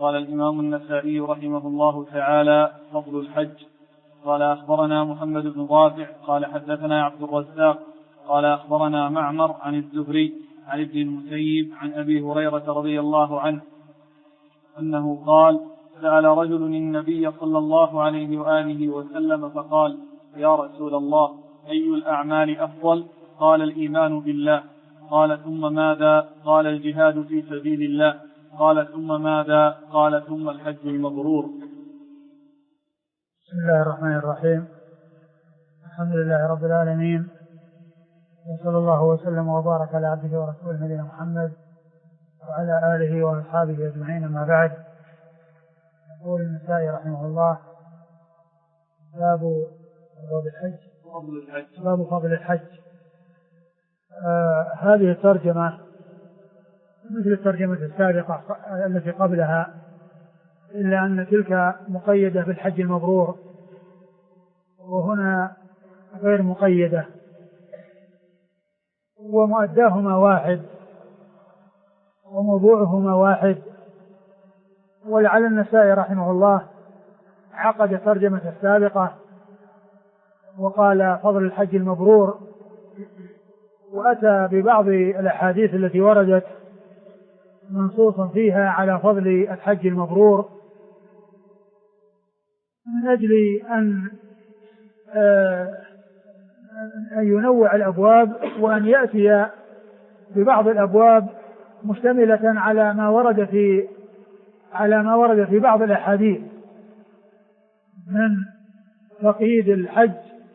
قال الإمام النسائي رحمه الله تعالى: فضل الحج. قال أخبرنا محمد بن رافع قال حدثنا عبد الرزاق قال أخبرنا معمر عن الزهري عن ابن المسيب عن أبي هريرة رضي الله عنه أنه قال: سأل رجل النبي صلى الله عليه وآله وسلم فقال: يا رسول الله، أي الأعمال أفضل؟ قال: الإيمان بالله. قال: ثم ماذا؟ قال: الجهاد في سبيل الله. قال: ثم ماذا؟ قال: ثم الحج المبرور. بسم الله الرحمن الرحيم. الحمد لله رب العالمين، وصلى الله وسلم وبارك على عبده ورسوله نبينا محمد وعلى آله وأصحابه أجمعين. ما بعد، يقول النسائي رحمه الله: باب فضل الحج. هذه الترجمة مثل الترجمة السابقة التي قبلها، إلا أن تلك مقيدة بالحج المبرور، وهنا غير مقيدة، ومؤداهما واحد وموضوعهما واحد. ولعل النسائي رحمه الله عقد الترجمة السابقة وقال: فضل الحج المبرور، وأتى ببعض الأحاديث التي وردت منصوصا فيها على فضل الحج المبرور، من أجل أن ينوع الأبواب، وأن يأتي ببعض الأبواب مشتملة على ما ورد في بعض الأحاديث من تقييد الحج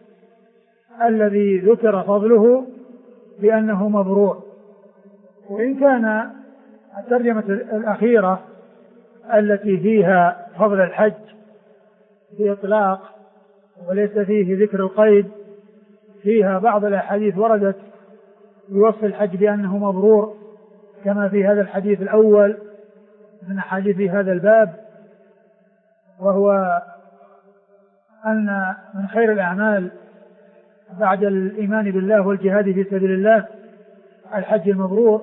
الذي ذكر فضله بأنه مبرور. وإن كان الترجمة الأخيرة التي فيها فضل الحج بإطلاق وليس فيه ذكر القيد، فيها بعض الأحاديث وردت بوصف الحج بأنه مبرور، كما في هذا الحديث الأول من أحاديث هذا الباب، وهو أن من خير الأعمال بعد الإيمان بالله والجهاد في سبيل الله الحج المبرور.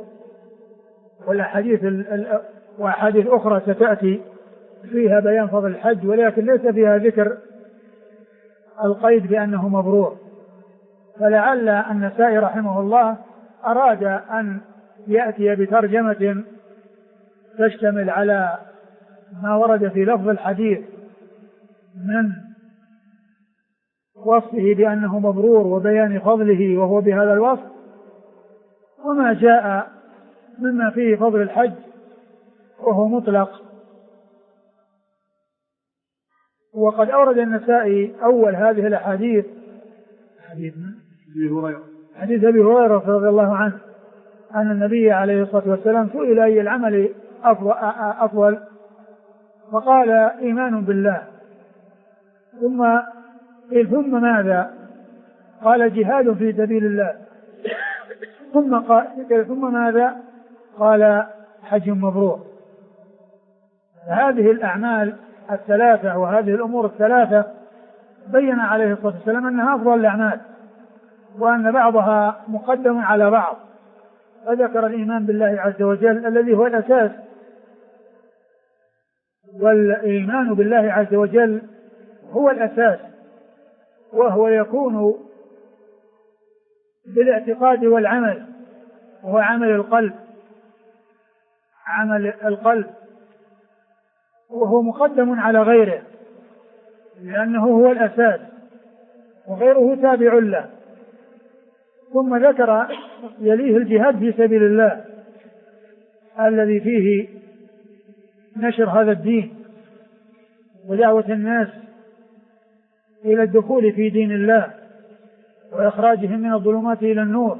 وأحاديث أخرى ستأتي فيها بيان فضل الحج، ولكن ليس فيها ذكر القيد بأنه مبرور. فلعل النسائي رحمه الله أراد أن يأتي بترجمة تشتمل على ما ورد في لفظ الحديث من وصفه بأنه مبرور وبيان فضله وهو بهذا الوصف، وما جاء مما فيه فضل الحج وهو مطلق. وقد أورد النسائي أول هذه الأحاديث حديث أبي هريرة رضي الله عنه أن النبي عليه الصلاة والسلام سئل أي العمل أفضل، فقال: إيمان بالله. ثم ماذا؟ قال: جهاد في سبيل الله. ثم ماذا؟ قال: حج مبرور. هذه الأعمال الثلاثة وهذه الأمور الثلاثة بين عليه الصلاة والسلام أنها أفضل الأعمال، وأن بعضها مقدم على بعض، فذكر الإيمان بالله عز وجل الذي هو الأساس. والإيمان بالله عز وجل هو الأساس، وهو يكون بالاعتقاد والعمل، وهو عمل القلب، وهو مقدم على غيره لأنه هو الأساس وغيره تابع له. ثم ذكر يليه الجهاد في سبيل الله الذي فيه نشر هذا الدين ودعوة الناس إلى الدخول في دين الله وإخراجهم من الظلمات إلى النور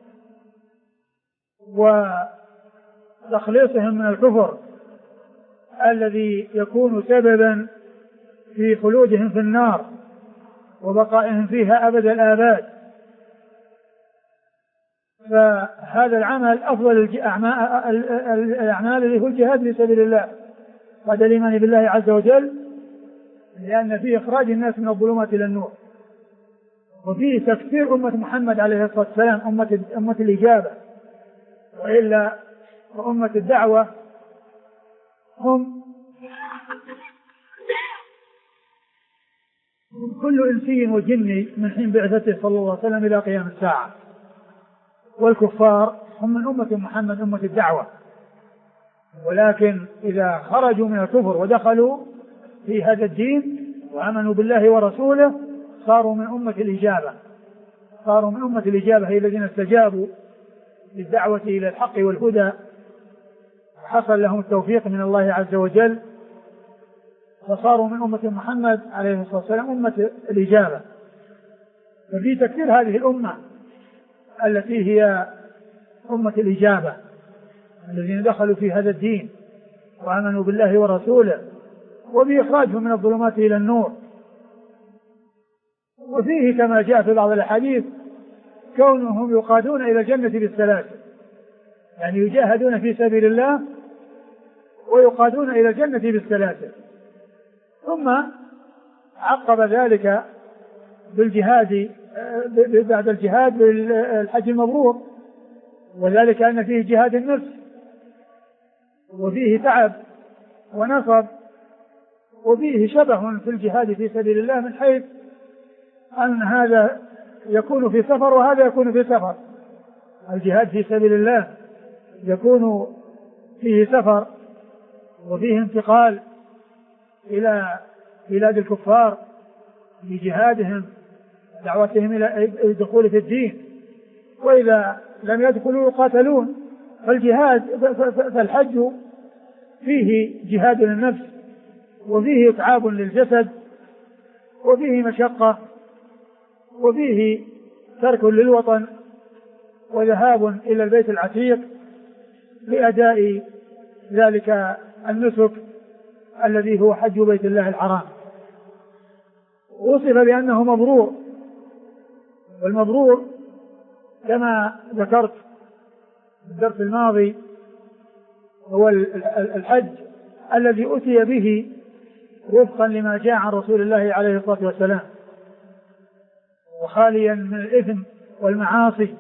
وتخليصهم من الكفر الذي يكون سببا في خلودهم في النار وبقائهم فيها أبد الآباد. فهذا العمل أفضل الأعمال اللي هو الجهاد في سبيل الله بعد الإيمان بالله عز وجل، لأن فيه إخراج الناس من الظلمات إلى النور، وفيه تكثير أمة محمد عليه الصلاة والسلام أمة الإجابة، وإلا وأمة الدعوة هم كل إنسي وجني من حين بعثته صلى الله عليه وسلم إلى قيام الساعة. والكفار هم من أمة محمد أمة الدعوة، ولكن إذا خرجوا من الكفر ودخلوا في هذا الدين وآمنوا بالله ورسوله صاروا من أمة الإجابة، صاروا من أمة الإجابة، هي الذين استجابوا للدعوة إلى الحق والهدى، حصل لهم التوفيق من الله عز وجل، فصاروا من أمة محمد عليه الصلاة والسلام أمة الإجابة. ففي تكثير هذه الأمة التي هي أمة الإجابة الذين دخلوا في هذا الدين وآمنوا بالله ورسوله، وبإخراجهم من الظلمات إلى النور. وفيه كما جاء في بعض الأحاديث كونهم يقادون إلى الجنة بالسلاسل، يعني يجاهدون في سبيل الله ويقادون إلى الجنة بالسلاسل. ثم عقب ذلك بالجهاد، بعد الجهاد بالحج المبرور، وذلك أن فيه جهاد النفس وفيه تعب ونصب وفيه شبه في الجهاد في سبيل الله، من حيث أن هذا يكون في سفر وهذا يكون في سفر. الجهاد في سبيل الله يكون فيه سفر وفيه انتقال إلى بلاد الكفار بجهادهم دعوتهم إلى الدخول في الدين، وإذا لم يدخلوا يقاتلون. فالحج فيه جهاد للنفس وفيه إتعاب للجسد وفيه مشقة وفيه ترك للوطن وذهاب إلى البيت العتيق لأداء ذلك النسك الذي هو حج بيت الله الحرام. وصف بأنه مبرور، والمبرور كما ذكرت في الدرس الماضي هو الحج الذي أتي به وفقا لما جاء عن رسول الله عليه الصلاة والسلام، وخاليا من الإثم والمعاصي،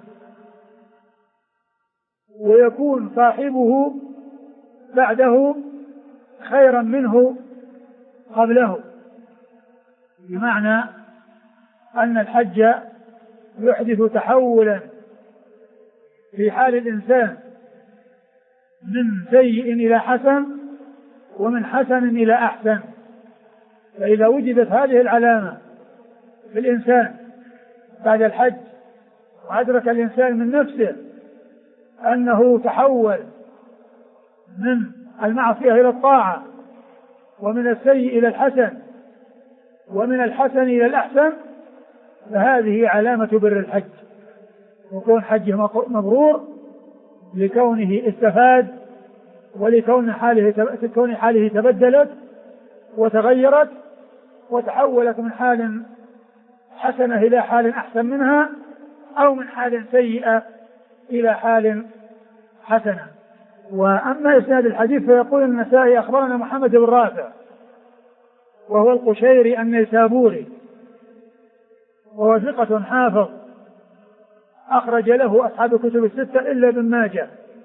ويكون صاحبه بعده خيرا منه قبله، بمعنى أن الحج يحدث تحولا في حال الإنسان من سيء إلى حسن ومن حسن إلى أحسن. فإذا وجدت هذه العلامة في الإنسان بعد الحج وأدرك الإنسان من نفسه أنه تحول من المعصية إلى الطاعة ومن السيء إلى الحسن ومن الحسن إلى الأحسن، فهذه علامة بر الحج، وكون حجه مبرور لكونه استفاد ولكون حاله تبدلت وتغيرت وتحولت من حال حسنة إلى حال أحسن منها، أو من حال سيئة إلى حال حسنة. وأما إسناد الحديث فيقول النسائي أخبرنا محمد بن رافع وهو القشيري النيسابوري، وهو ثقة حافظ أخرج له أصحاب الكتب الستة إلا ابن ماجه،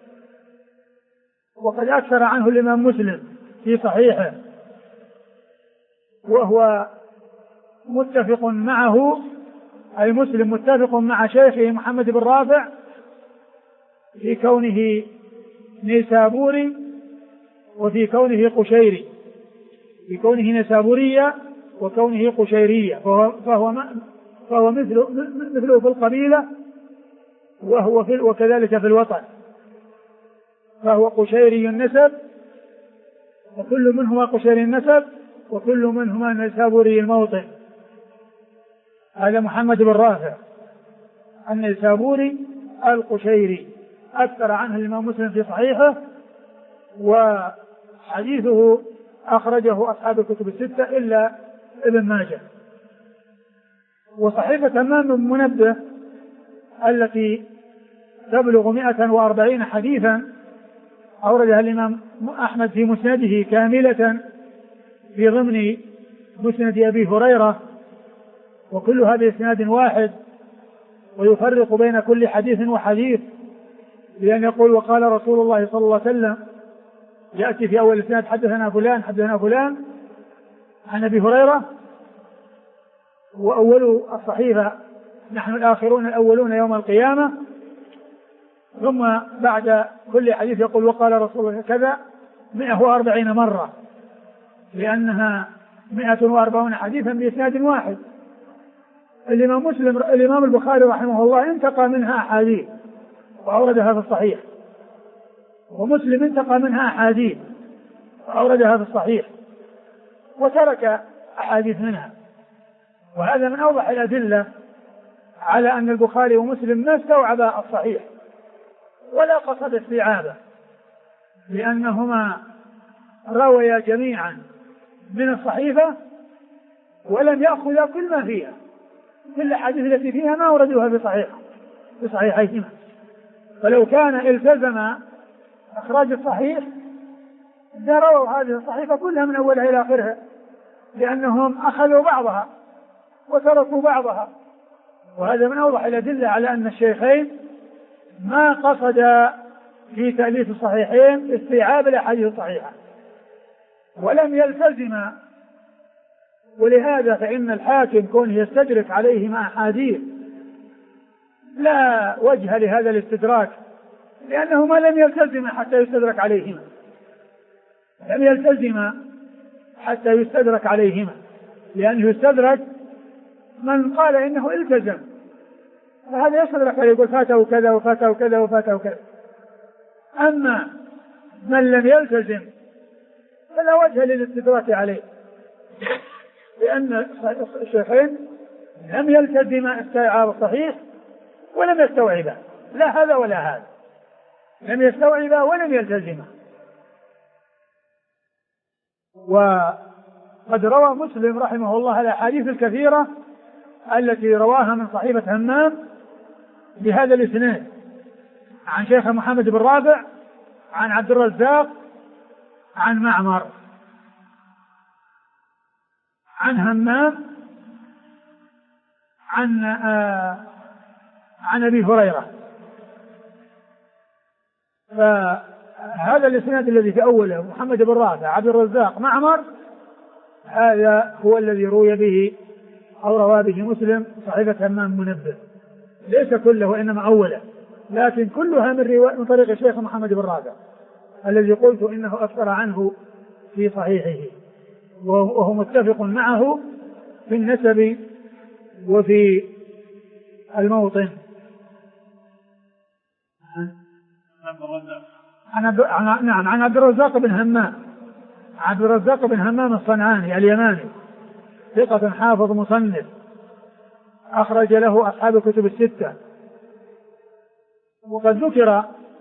وقد أكثر عنه الإمام مسلم في صحيحه، وهو متفق معه، أي مسلم متفق مع شيخه محمد بن رافع في كونه نيسابوري وفي كونه قشيري، في كونه نيسابورية وكونه قشيرية، فهو مثله في القبيلة وكذلك في الوطن، فهو قشيري النسب، وكل منهما قشيري النسب وكل منهما نيسابوري الموطن. هذا محمد بن رافع النيسابوري القشيري، أكثر عنه الإمام مسلم في صحيحه، وحديثه أخرجه أصحاب الكتب الستة إلا ابن ماجه. وصحيفة همام بن منبه التي تبلغ 140 حديثا أوردها الإمام أحمد في مسنده كاملة في ضمن مسند أبي هريرة، وكلها بإسناد واحد، ويفرق بين كل حديث وحديث، لأن يقول وقال رسول الله صلى الله عليه وسلم يأتي في أول الإسناد حدثنا فلان حدثنا فلان عن أبي هريرة، وأول الصحيفة نحن الآخرون الأولون يوم القيامة، ثم بعد كل حديث يقول وقال رسول الله كذا 140 مرة، لأنها 140 حديثا بإسناد واحد. الإمام البخاري رحمه الله انتقى منها أحاديث وأوردها في الصحيح، ومسلم انتقى منها أحاديث وأوردها في الصحيح، وترك أحاديث منها. وهذا من أوضح الأدلة على أن البخاري ومسلم ما استوعبا الصحيح ولا قصد استيعابه، لأنهما رويا جميعا من الصحيفة ولم يأخذا كل ما فيها، كل الأحاديث التي فيها ما وردوها في صحيحيهما. فلو كان التزم إخراج الصحيح لرووا هذه الصحيفة كلها من أولها إلى آخرها، لأنهم أخذوا بعضها وتركوا بعضها. وهذا من أوضح الأدلة على أن الشيخين ما قصد في تأليف الصحيحين استيعاب الأحاديث الصحيحة ولم يلتزم. ولهذا فإن الحاكم كونه يستدرك عليهما أحاديث لا وجه لهذا الاستدراك، لأنه ما لم يلتزم حتى يستدرك عليهما، لم يلتزم حتى يستدرك عليهما، لأنه يستدرك من قال إنه التزم، فهذا يستدرك عليه يقول فاته كذا وفاته كذا وفاته كذا. أما من لم يلتزم فلا وجه للاستدراك عليه، لأن الشيخين لم يلتزم استيعاب الصحيح ولم يستوعبه، لا هذا ولا هذا، لم يستوعبه ولم يلتزمه. وقد روى مسلم رحمه الله الأحاديث الكثيرة التي رواها من صحيفة همام بهذا الإسناد عن شيخ محمد بن رافع عن عبد الرزاق عن معمر عن همام عن أبي هريرة. فهذا الإسناد الذي في أوله محمد بن رافع عبد الرزاق معمر، هذا هو الذي روي به أو روى به مسلم صحيفة همام منبه، ليس كله وإنما أوله، لكن كلها من طريق الشيخ محمد بن رافع الذي قلت إنه أكثر عنه في صحيحه، وهو متفق معه في النسب وفي الموطن. نعم عن عبد الرزاق بن همام، عبد الرزاق بن همام الصنعاني اليماني، ثقة حافظ مصنف، أخرج له أصحاب الكتب الستة. وقد ذكر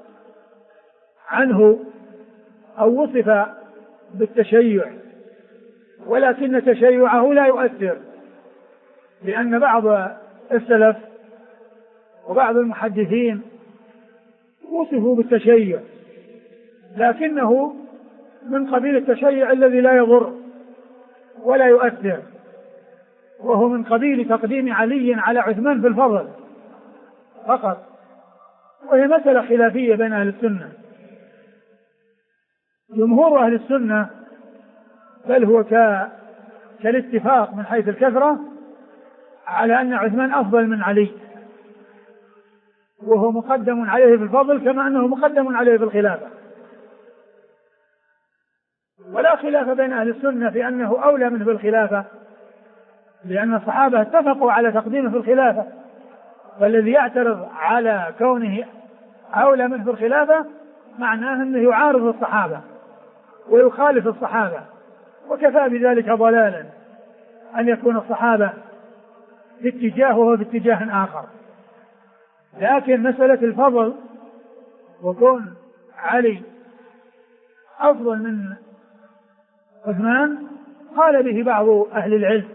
عنه أو وصف بالتشيع، ولكن تشيعه لا يؤثر، لأن بعض السلف وبعض المحدثين وصفوا بالتشيع، لكنه من قبيل التشيع الذي لا يضر ولا يؤثر، وهو من قبيل تقديم علي على عثمان في الفضل فقط، وهي مسألة خلافية بين أهل السنة. جمهور أهل السنة بل هو كالاتفاق من حيث الكثرة على أن عثمان أفضل من علي، وهو مقدم عليه في الفضل كما أنه مقدم عليه في الخلافة. ولا خلاف بين أهل السنة في أنه أولى منه في الخلافة، لأن الصحابة اتفقوا على تقديمه في الخلافة، فالذي يعترض على كونه أولى منه في الخلافة معناه أنه يعارض الصحابة ويخالف الصحابة، وكفى بذلك ضلالا أن يكون الصحابة في اتجاه وهو في اتجاه آخر. لكن مسألة الفضل وكون علي أفضل من عثمان قال به بعض أهل العلم،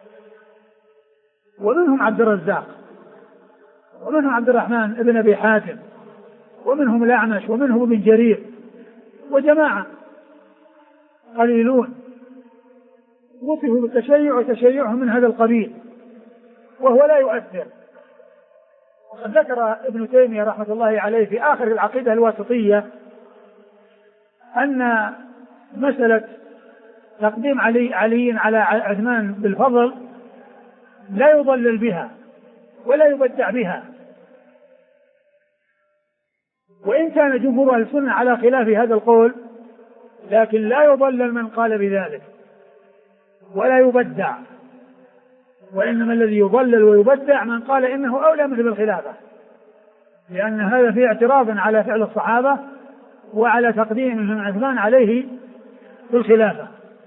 ومنهم عبد الرزاق، ومنهم عبد الرحمن ابن أبي حاتم، ومنهم الأعمش، ومنهم ابن جرير، وجماعة قليلون وصفوا بالتشيع وتشيعهم من هذا القبيل وهو لا يؤثر. وقد ذكر ابن تيمية رحمة الله عليه في آخر العقيدة الواسطية أن مسألة تقديم علي على عثمان بالفضل لا يضلل بها ولا يبدع بها، وإن كان جمهور أهل السنة على خلاف هذا القول، لكن لا يضلل من قال بذلك ولا يبدع، وإنما الذي يضلل ويبدع من قال إنه أولى منه بالخلافة، لأن هذا فيه اعتراض على فعل الصحابة وعلى تقديم عثمان عليه في الخلافة.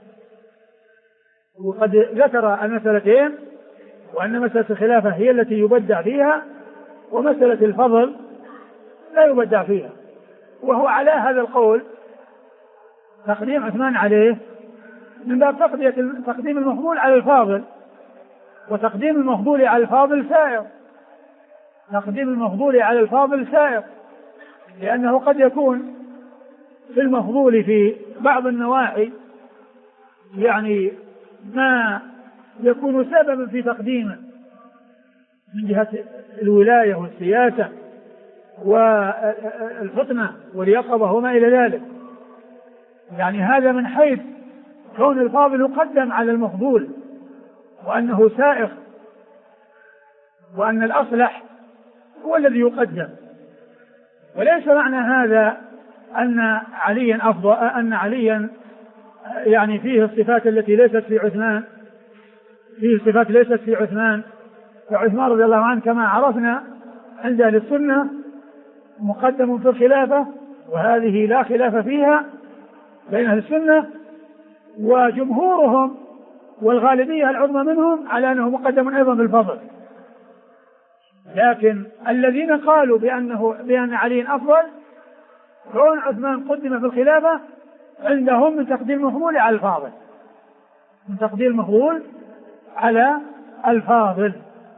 وقد ذكر المسألتين، وأن مسألة الخلافة هي التي يبدع فيها، ومسألة الفضل لا يبدع فيها، وهو على هذا القول تقديم عثمان عليه من باب تقديم المفضول على الفاضل، وتقديم المفضول على الفاضل سائر، تقديم المفضول على الفاضل سائر، لأنه قد يكون في المفضول في بعض النواحي يعني ما يكون سببا في تقديمه من جهة الولاية والسياسة والفطنة واليقظة وما إلى ذلك، يعني هذا من حيث كون الفاضل يقدم على المفضول وأنه سائق، وأن الأصلح هو الذي يقدم. وليس معنى هذا أن عليا أفضل، أن عليا يعني فيه الصفات التي ليست في عثمان، فيه صفات ليست في عثمان، فعثمان رضي الله عنه كما عرفنا عند أهل السنة مقدم في الخلافة، وهذه لا خلاف فيها بين أهل السنة، وجمهورهم والغالبية العظمى منهم على أنه مقدم أيضا بالفضل. لكن الذين قالوا بأن علي أفضل كون عثمان قدم في الخلافة عندهم من تقديم المفضول على الفاضل، من تقديم المفضول على الفاضل،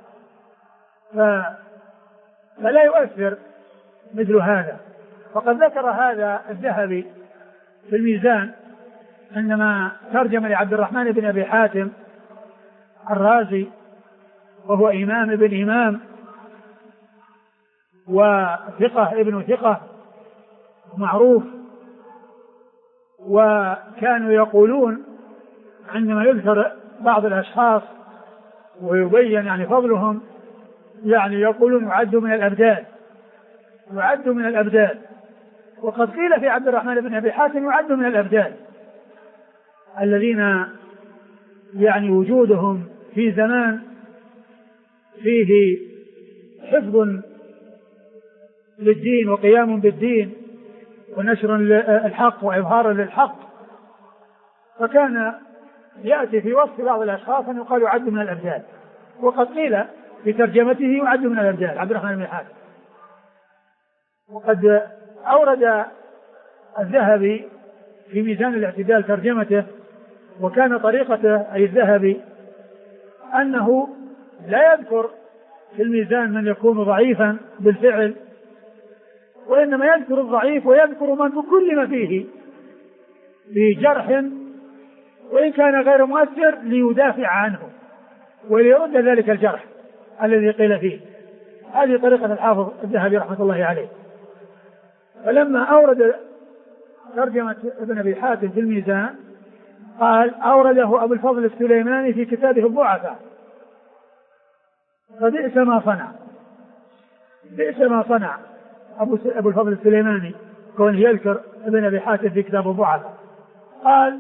فلا يؤثر مثل هذا. وقد ذكر هذا الذهبي في الميزان عندما ترجم لعبد الرحمن بن أبي حاتم الرازي، وهو إمام ابن إمام وثقة ابن ثقة معروف، وكانوا يقولون عندما يذكر بعض الأشخاص ويبين يعني فضلهم يعني يقولون يعد من الأبدال، يعد من الأبدال. وقد قيل في عبد الرحمن بن أبي حاتم يعد من الأبدال الذين يعني وجودهم في زمان فيه حفظ للدين وقيام بالدين ونشر الحق وإظهار للحق، فكان يأتي في وصف بعض الأشخاص أن يقال يعد من الأبدال، وقد قيل في ترجمته يعد من الأبدال عبد الرحمن بن حاتم. وقد أورد الذهبي في ميزان الاعتدال ترجمته، وكان طريقته أي الذهبي أنه لا يذكر في الميزان من يكون ضعيفا بالفعل، وإنما يذكر الضعيف ويذكر من بكل ما فيه بجرح وإن كان غير مؤثر ليدافع عنه وليرد ذلك الجرح الذي قيل فيه. هذه طريقة الحافظ الذهبي رحمة الله عليه. فلما أورد ترجمة ابن أبي حاتم في الميزان قال أورده أبو الفضل السليماني في كتابه الضعفاء، فبئس ما صنع، بئس ما صنع أبو الفضل السليماني كون يذكر ابن أبي حاتم في كتاب الضعفاء. قال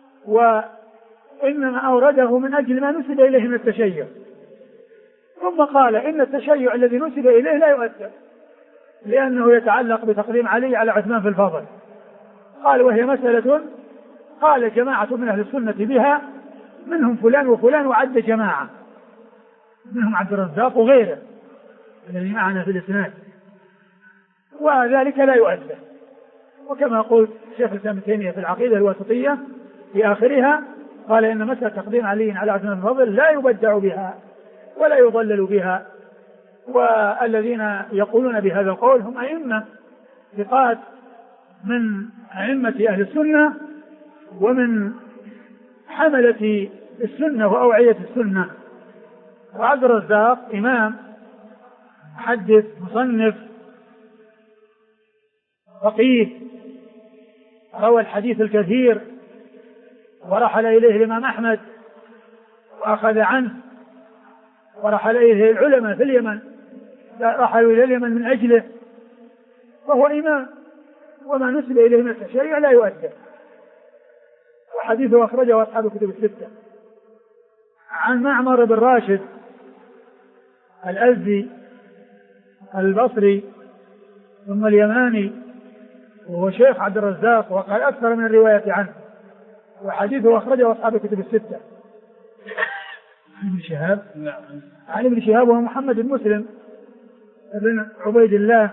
وإنما أورده من أجل ما نسب إليه من التشيع، ثم قال إن التشيع الذي نسب إليه لا يؤثر لأنه يتعلق بتقديم علي على عثمان في الفضل. قال وهي مسألة قال جماعة من أهل السنة بها منهم فلان وفلان، وعد جماعة منهم عبد الرزاق وغيره الذي معنا في الإسناد، وذلك لا يؤثر. وكما قلت شيخ الإسلام ابن تيمية في العقيدة الواسطية في آخرها قال إن مسألة تقديم علي على عثمان في الفضل لا يبدع بها ولا يضلل بها، والذين يقولون بهذا القول هم أئمة ثقات من أئمة أهل السنة ومن حملة السنة وأوعية السنة. وعبد الرزاق إمام محدث مصنف فقيه روى الحديث الكثير ورحل إليه الإمام أحمد وأخذ عنه، ورحل إليه العلماء في اليمن، رحلوا إلى اليمن من أجله، فهو إمام، وما نسب إليه من الشريعة لا يؤدى. وحديثه أخرجه أصحاب الكتب الستة. عن معمر بن راشد الأزدي البصري ثم اليماني، وهو شيخ عبد الرزاق، وقال أكثر من الرواية عنه، وحديثه أخرجه أصحاب الكتب الستة. عن ابن شهاب وهو محمد بن مسلم بن عبيد الله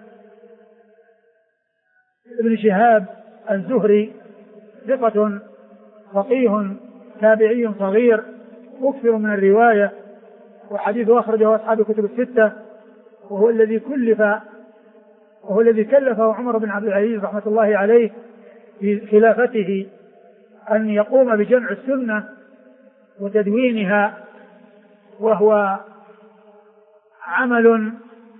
ابن شهاب الزهري، ثقة فقيه تابعي صغير مكثر من الرواية، وحديثه أخرجه أصحاب الكتب الستة، وهو الذي كلفه عمر بن عبد العزيز رحمة الله عليه في خلافته أن يقوم بجمع السنة وتدوينها، وهو عمل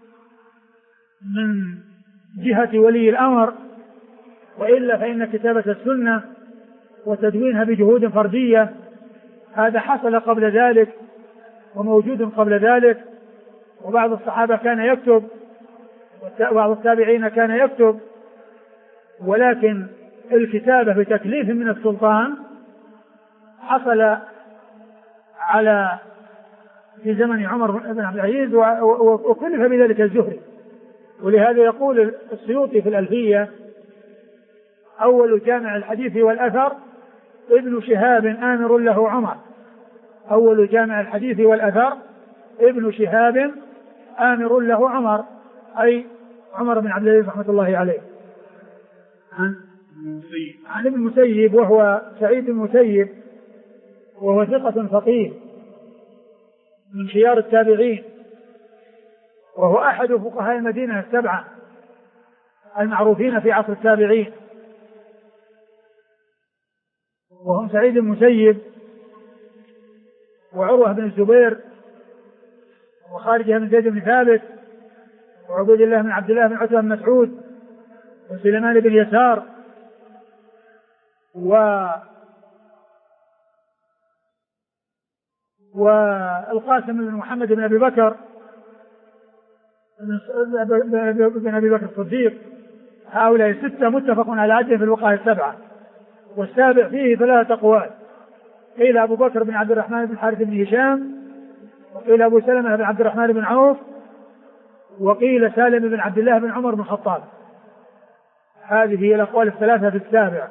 من جهة ولي الأمر، وإلا فإن كتابة السنة وتدوينها بجهود فردية هذا حصل قبل ذلك وموجود قبل ذلك، وبعض الصحابة كان يكتب وبعض التابعين كان يكتب، ولكن الكتابة بتكليف من السلطان حصل في زمن عمر بن عبد العزيز، وكلف بذلك الزهري. ولهذا يقول السيوطي في الألفية: أول جامع الحديث والأثر ابن شهاب آمر له عمر. أول جامع الحديث والأثر ابن شهاب آمر له عمر، أي عمر بن عبد العزيز رحمة الله عليه. عن ابن المسيب وهو سعيد بن المسيب، وهو ثقة فقيه من خيار التابعين، وهو أحد فقهاء المدينة السبعة المعروفين في عصر التابعين، وهم سعيد بن المسيب وعروة بن الزبير وخارجة بن زيد بن ثابت وعبيد الله بن عبد الله بن عتبة بن مسعود وسليمان بن يسار والقاسم بن محمد بن أبي بكر بن أبي بكر الصديق. هؤلاء الستة متفق على عدهم في الفقهاء السبعة، والسابع فيه ثلاثة أقوال: قيل أبو بكر بن عبد الرحمن بن الحارث بن هشام، وقيل أبو سلمة بن عبد الرحمن بن عوف، وقيل سالم بن عبد الله بن عمر بن الخطاب. هذه هي الأقوال الثلاثة في السابع.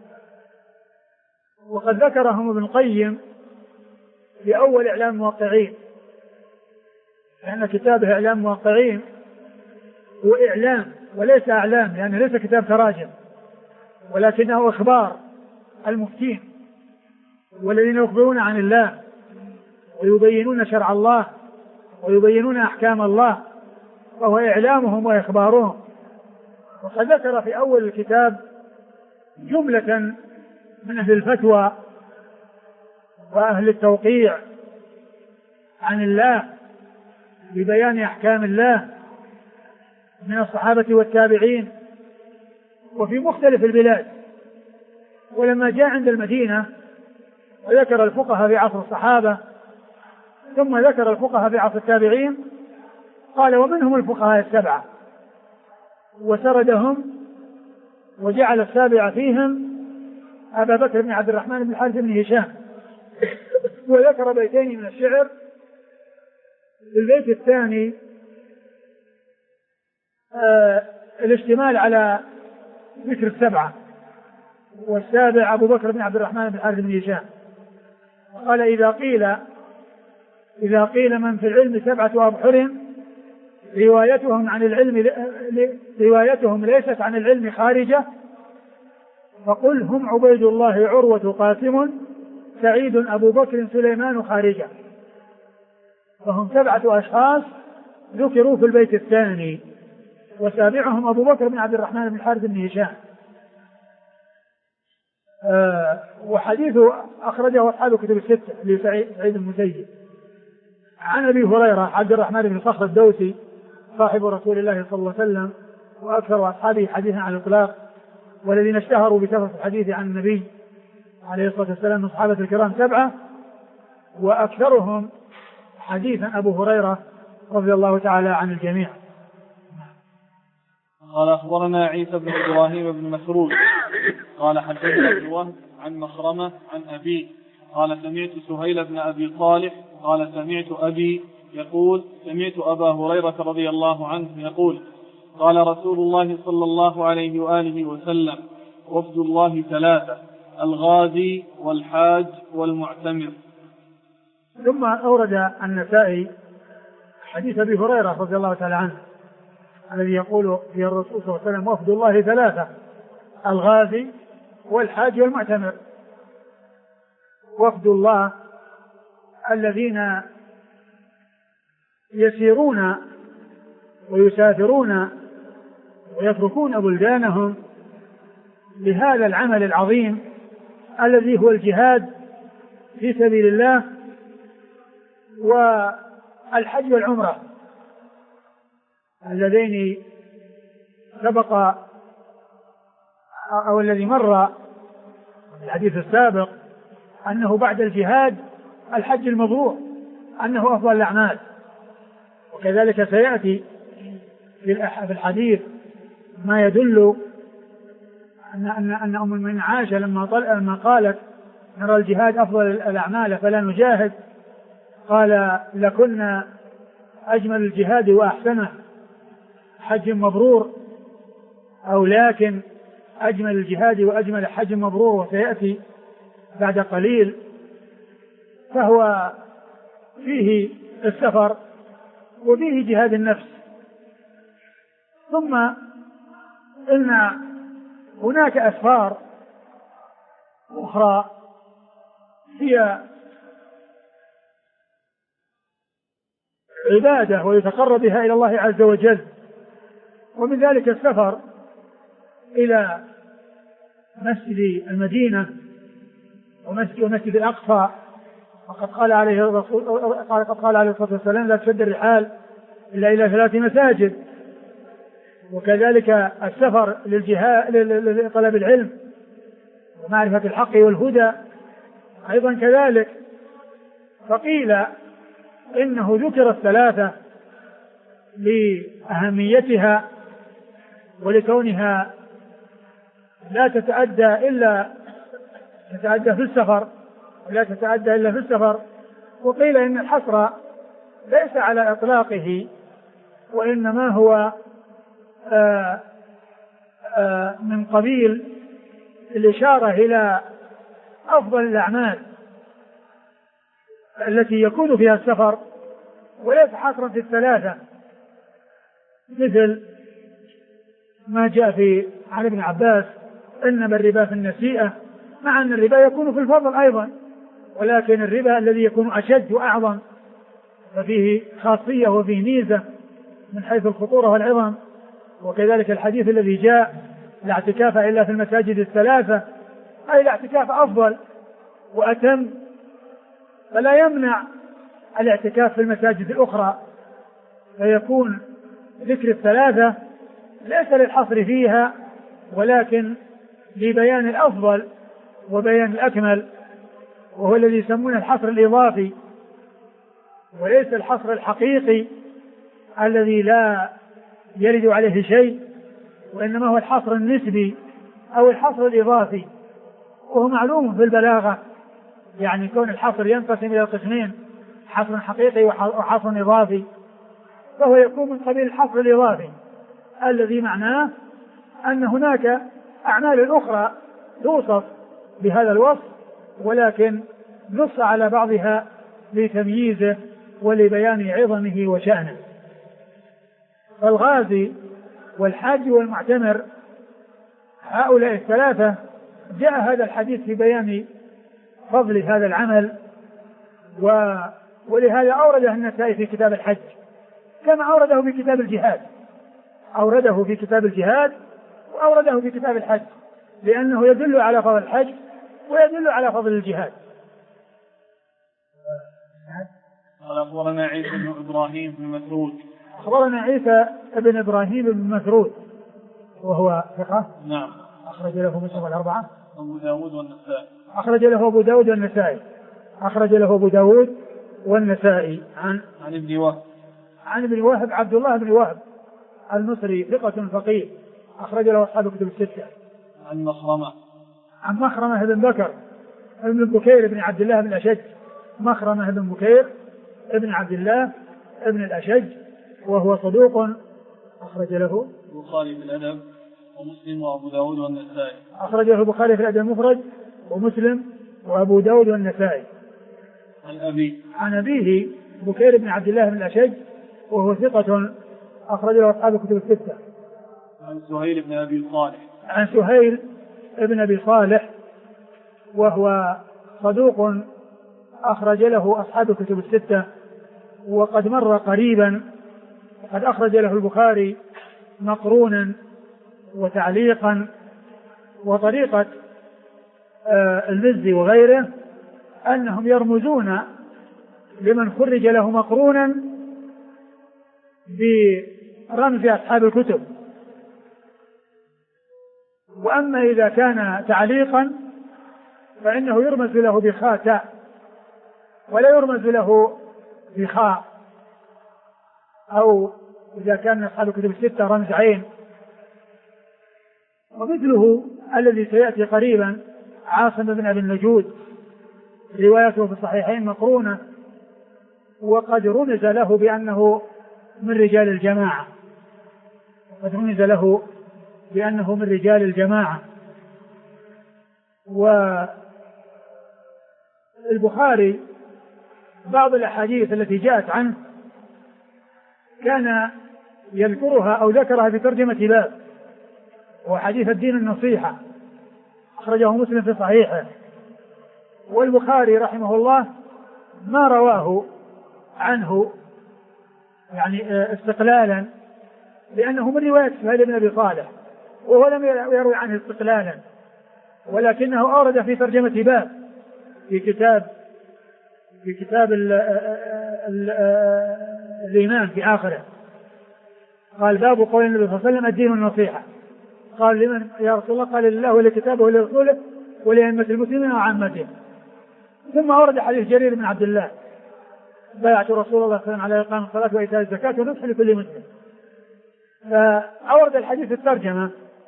وقد ذكرهم ابن القيم في أول إعلام الموقعين، لأن كتابه إعلام الموقعين هو إعلام وليس أعلام، يعني ليس كتاب تراجم، ولكنه إخبار المفتين والذين يخبرون عن الله ويبينون شرع الله ويبينون أحكام الله، وهو إعلامهم وإخبارهم. وقد ذكر في أول الكتاب جملة من أهل الفتوى وأهل التوقيع عن الله ببيان أحكام الله من الصحابة والتابعين وفي مختلف البلاد. ولما جاء عند المدينة وذكر الفقهاء في عصر الصحابة ثم ذكر الفقهاء في عصر التابعين، قال: ومنهم الفقهاء السبعة، وسردهم وجعل السابع فيهم أبا بكر بن عبد الرحمن بن الحارث بن هشام. وذكر بيتين من الشعر. البيت الثاني الاشتمال على ذكر السبعة، والسابع أبو بكر بن عبد الرحمن بن الحارث بن هشام. قال: إذا قيل من في العلم سبعة أبحر روايتهم ليست عن العلم خارجة، فقل: هم عبيد الله عروة قاسم سعيد أبو بكر سليمان خارجة. فهم سبعة أشخاص ذكروا في البيت الثاني، وسابعهم أبو بكر بن عبد الرحمن بن الحارث بن هشام. وحديثه أخرجه أصحاب الكتب الستة لسعيد المسيب. عن أبي هريرة عبد الرحمن بن صخر الدوسي صاحب رسول الله صلى الله عليه وسلم وأكثر أصحابه حديثا عن الإطلاق، والذين اشتهروا بكثرة الحديث عن النبي عليه الصلاة والسلام من الصحابة الكرام 7، وأكثرهم حديثا أبو هريرة رضي الله تعالى عن الجميع. قال أخبرنا عيسى بن إبراهيم بن مسعود قال حدثنا ابن وهب عن مخرمة عن أبي قال سمعت سهيل بن أبي صالح قال سمعت أبي يقول سمعت أبا هريرة رضي الله عنه يقول قال رسول الله صلى الله عليه وآله وسلم وفد الله 3: الغازي والحاج والمعتمر. ثم أورد النسائي حديث أبي هريرة رضي الله تعالى عنه الذي يقول في الرسول صلى الله عليه وسلم وفد الله 3: الغازي والحاج والمعتمر. وفد الله الذين يسيرون ويسافرون ويتركون بلدانهم لهذا العمل العظيم الذي هو الجهاد في سبيل الله والحج والعمرة، اللذين سبق أو الذي مر في الحديث السابق أنه بعد الجهاد الحج المبرور أنه أفضل الأعمال. وكذلك سيأتي في الحديث ما يدل أن أم المؤمنين عائشة لما قالت نرى الجهاد أفضل الأعمال فلا نجاهد، قال لكنا أجمل الجهاد وأحسنه حج مبرور، أو لكن أجمل الجهاد وأجمل حج مبرور وسيأتي بعد قليل، فهو فيه السفر وفيه جهاد النفس. ثم إن هناك أسفار أخرى هي عبادة ويتقرب بها إلى الله عز وجل، ومن ذلك السفر إلى مسجد المدينة ومسجد الأقصى، وقد قال عليه الصلاة والسلام لا تشد الرحال إلا إلى 3 مساجد. وكذلك السفر لطلب العلم ومعرفة الحق والهدى أيضا كذلك. فقيل إنه ذكر 3 لأهميتها ولكونها لا تتأدى في السفر ولا تتأدى إلا في السفر. وقيل إن الحصر ليس على إطلاقه، وإنما هو من قبيل الإشارة إلى أفضل الأعمال التي يكون فيها السفر، وليس حصرا في 3، مثل ما جاء عن ابن عباس إنما الربا في النسيئة، مع أن الربا يكون في الفضل أيضا، ولكن الربا الذي يكون أشد وأعظم ففيه خاصية وفيه ميزة من حيث الخطورة والعظم. وكذلك الحديث الذي جاء لا اعتكاف إلا في المساجد 3، أي الاعتكاف أفضل وأتم، فلا يمنع الاعتكاف في المساجد الأخرى، فيكون ذكر 3 ليس للحصر فيها ولكن لبيان الأفضل وبيان الأكمل، وهو الذي يسمونه الحصر الإضافي، وليس الحصر الحقيقي الذي لا يرد عليه شيء، وإنما هو الحصر النسبي أو الحصر الإضافي. وهو معلوم في البلاغة، يعني كون الحصر ينقسم إلى قسمين: حصر حقيقي وحصر إضافي، فهو يكون من قبيل الحصر الإضافي الذي معناه أن هناك أعمال أخرى توصف بهذا الوصف ولكن نص على بعضها لتمييزه ولبيان عظمه وشأنه. فالغازي والحاج والمعتمر هؤلاء 3 جاء هذا الحديث في بيان فضل هذا العمل، ولهذا أورده النسائي في كتاب الحج كما أورده في كتاب الجهاد، أورده في كتاب الجهاد وأورده في كتاب الحج، لأنه يدل على فضل الحج ويدل على فضل الجهاد. قال أخبرنا عيسى بن إبراهيم بن مسعود. أخبرنا عيسى بن إبراهيم بن مسعود وهو ثقة. نعم. أخرج له مسلم والأربعة. أبو داود والنسائي. أخرج له أبو داود والنسائي. أخرج له أبو داود والنسائي. عن ابن وهب. عن ابن وهب عبد الله بن وهب المصري ثقة فقيه أخرج له أصحاب كتب الستة. عن مخرمة. عن مخرمة بن بكر ابن بكير بن عبد الله بن الأشج. مخرمة بن بكير ابن عبد الله ابن الأشج وهو صدوق أخرج له البخاري في الأدب ومسلم وأبو داود والنسائي. أخرج له البخاري في الأدب المفرد ومسلم وأبو داود والنسائي. عن أبيه بكير بن عبد الله بن الأشج وهو ثقة أخرج له أصحاب كتب الستة. عن سهيل بن أبي صالح. عن سهيل بن أبي صالح وهو صدوق أخرج له أصحاب الكتب الستة وقد مر قريبا وقد أخرج له البخاري مقرونا وتعليقا. وطريقة المزي وغيره أنهم يرمزون لمن خرج له مقرونا برمز أصحاب الكتب. وأما إذا كان تعليقا فإنه يرمز له بخاء تاء ولا يرمز له بخاء، أو إذا كان أصحاب الكتب الستة رمز عين. ومثله الذي سيأتي قريبا عاصم بن أبي النجود روايته في الصحيحين مقرونة وقد رمز له بأنه من رجال الجماعة. وقد رمز له بأنه من رجال الجماعة. والبخاري بعض الأحاديث التي جاءت عنه كان يذكرها أو ذكرها في ترجمة باب، وحديث الدين النصيحة أخرجه مسلم في صحيحه. والبخاري رحمه الله ما رواه عنه يعني استقلالا لأنه من رواية سهيل بن أبي صالح وهو لم يروي عنه استقلالا، ولكنه أورد في ترجمة باب في كتاب الإيمان في آخره قال باب قول النبي صلى الله عليه وسلم الدين النصيحة. قال لمن يا رسول الله؟ قال لله ولكتابه ولرسوله ولأئمة المسلمين وعامتهم. ثم أورد حديث جرير بن عبد الله بايعت رسول الله صلى الله عليه وسلم على إقام الصلاة وإيتاء الزكاة ونصح لكل مسلم. فأورد الحديث الترجمة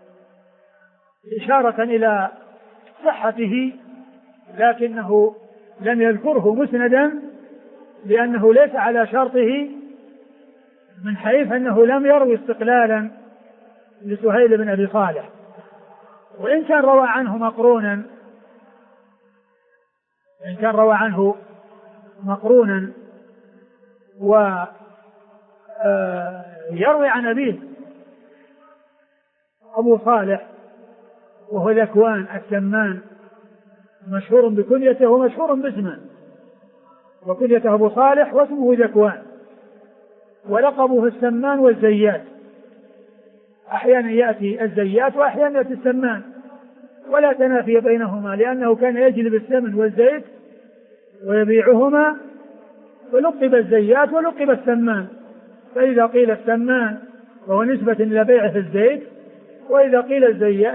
إشارة إلى صحته لكنه لم يذكره مسندا لأنه ليس على شرطه من حيث أنه لم يروي استقلالا لسهيل بن أبي صالح. وإن كان روى عنه مقرونا ويروي عن أبيه أبو صالح وهو ذكوان السمان مشهور بكنيته ومشهور باسمه، وكنيته أبو صالح واسمه ذكوان ولقبه السمان والزيات. أحيانا يأتي الزيات وأحيانا يأتي السمان ولا تنافي بينهما لأنه كان يجلب السمن والزيت ويبيعهما فلقب الزيات ولقب السمان. فإذا قيل السمان فهو نسبة إلى بيعه الزيت، وإذا قيل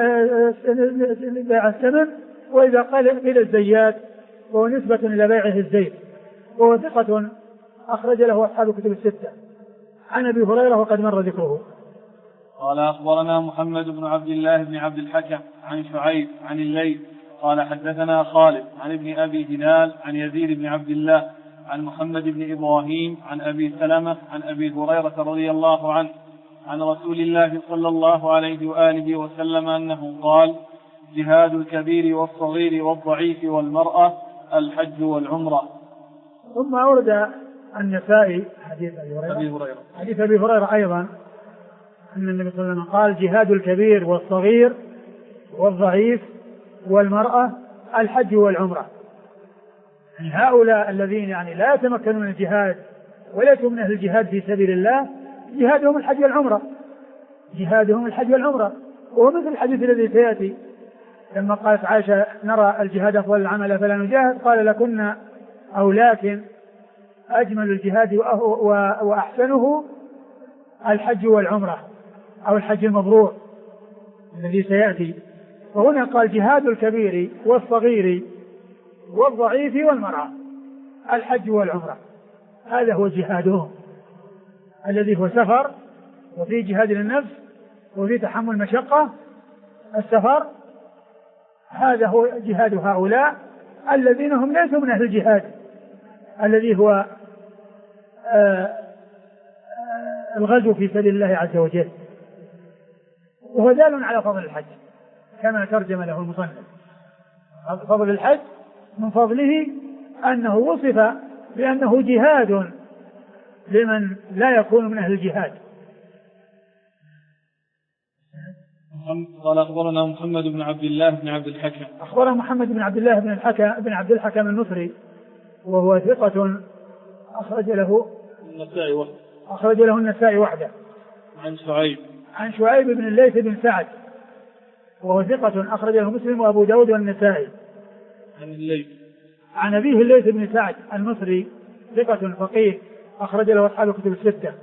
بيع السمن، وإذا قيل الزيات فهو نسبة إلى بيعه الزيت. وهو ثقة أخرج له أصحاب الكتب الستة. عن أبي هريرة وقد مر ذكره. قال أخبرنا محمد بن عبد الله بن عبد الحكم عن شعيب عن الليث قال حدثنا خالد عن ابن أبي هلال عن يزيد بن عبد الله عن محمد بن إبراهيم عن أبي سلمة عن أبي هريرة رضي الله عنه عن رسول الله صلى الله عليه وآله وسلم أنه قال: جهاد الكبير والصغير والضعيف والمرأة الحج والعمرة. ثم أورد النسائي حديث أبي هريرة أيضا أن النبي صلى الله عليه وسلم قال: جهاد الكبير والصغير والضعيف والمرأة الحج والعمرة. يعني هؤلاء الذين يعني لا يتمكنون من الجهاد وليسوا من أهل الجهاد في سبيل الله جهادهم الحج والعمرة. وهو مثل الحديث الذي سيأتي لما قالت عائشة: نرى الجهاد أفضل العمل فلا نجاهد، قال: لكن أو لكن أجمل الجهاد وأحسنه الحج والعمرة أو الحج المبرور الذي سيأتي. وهنا قال جهاد الكبير والصغير والضعيف والمرأة، الحج والعمرة، هذا هو جهادهم الذي هو سفر، وفي جهاد للنفس، وفي تحمل مشقة السفر، هذا هو جهاد هؤلاء الذين هم ليسوا من أهل الجهاد الذي هو الغزو في سبيل الله عز وجل. وهو دال على فضل الحج كما ترجم له المصنف. فضل الحج من فضله أنه وصف بأنه جهاد لمن لا يكون من أهل الجهاد. قال أخبرنا محمد بن عبد الله بن عبد الحكم. أخبرنا محمد بن عبد الله بن عبد الحكم المصري، وهو ثقة أخرج له النسائي وحده. عن شعيب بن الليث بن سعد، وهو ثقة أخرج له مسلم وأبو داود والنسائي. عن أبيه الليث بن سعد المصري، ثقة فقيه أخرج له أصحاب الكتب الستة.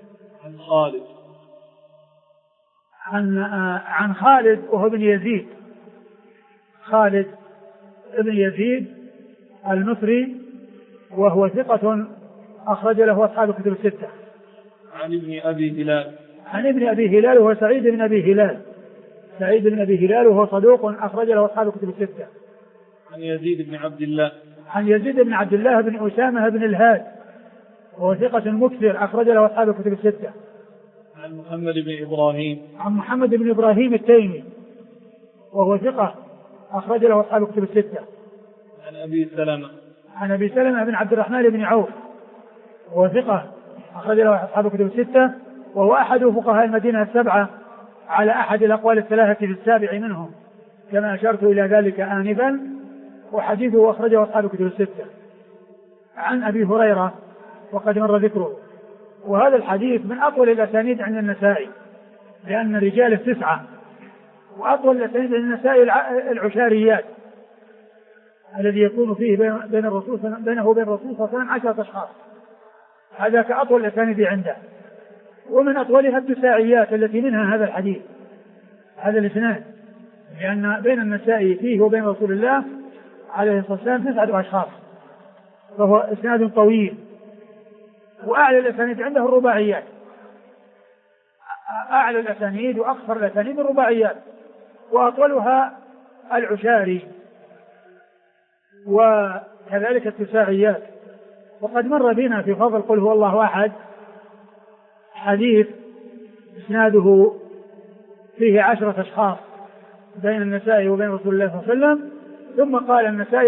عن خالد وهو بن يزيد، خالد بن يزيد المصري، وهو ثقة أخرج له أصحاب الكتب الستة. عن ابن أبي هلال وهو سعيد بن أبي هلال وهو صدوق أخرج له أصحاب الكتب الستة. عن يزيد بن عبد الله بن أسامة بن الهاد، وهو ثقة مكثر أخرج له أصحاب الكتب الستة. عن محمد بن إبراهيم التيمي، وهو ثقة أخرج له أصحاب الكتب الستة. عن أبي سلمة بن عبد الرحمن بن عوف، وهو ثقة أخرج له أصحاب الكتب الستة، وهو أحد فقهاء المدينة السبعة على أحد الأقوال الثلاثة في السابع منهم كما أشرت إلى ذلك آنفا، وحديثه أخرجه أصحاب الكتب الستة. عن أبي هريرة وقد مر ذكره، وهذا الحديث من أطول الأسانيد عند النسائي لأن رجاله 9، وأطول الأسانيد عند النسائي العشاريات الذي يكون فيه بينه وبين الرسول صلى الله عليه وسلم 10 أشخاص، هذا كأطول الأسانيد عنده. ومن أطولها التساعيات التي منها هذا الحديث، هذا الإسناد، لأن بين النسائي فيه وبين رسول الله عليه الصلاة والسلام 9 أشخاص، فهو إسناد طويل. وأعلى الأسانيد عنده الرباعيات، أعلى الأسانيد وأكثر الأسانيد الرباعيات، وأطولها العشاري وكذلك التساعيات. وقد مر بنا في فضل قل هو الله أحد حديث إسناده فيه 10 أشخاص بين النسائي وبين رسول الله صلى الله عليه وسلم، ثم قال النسائي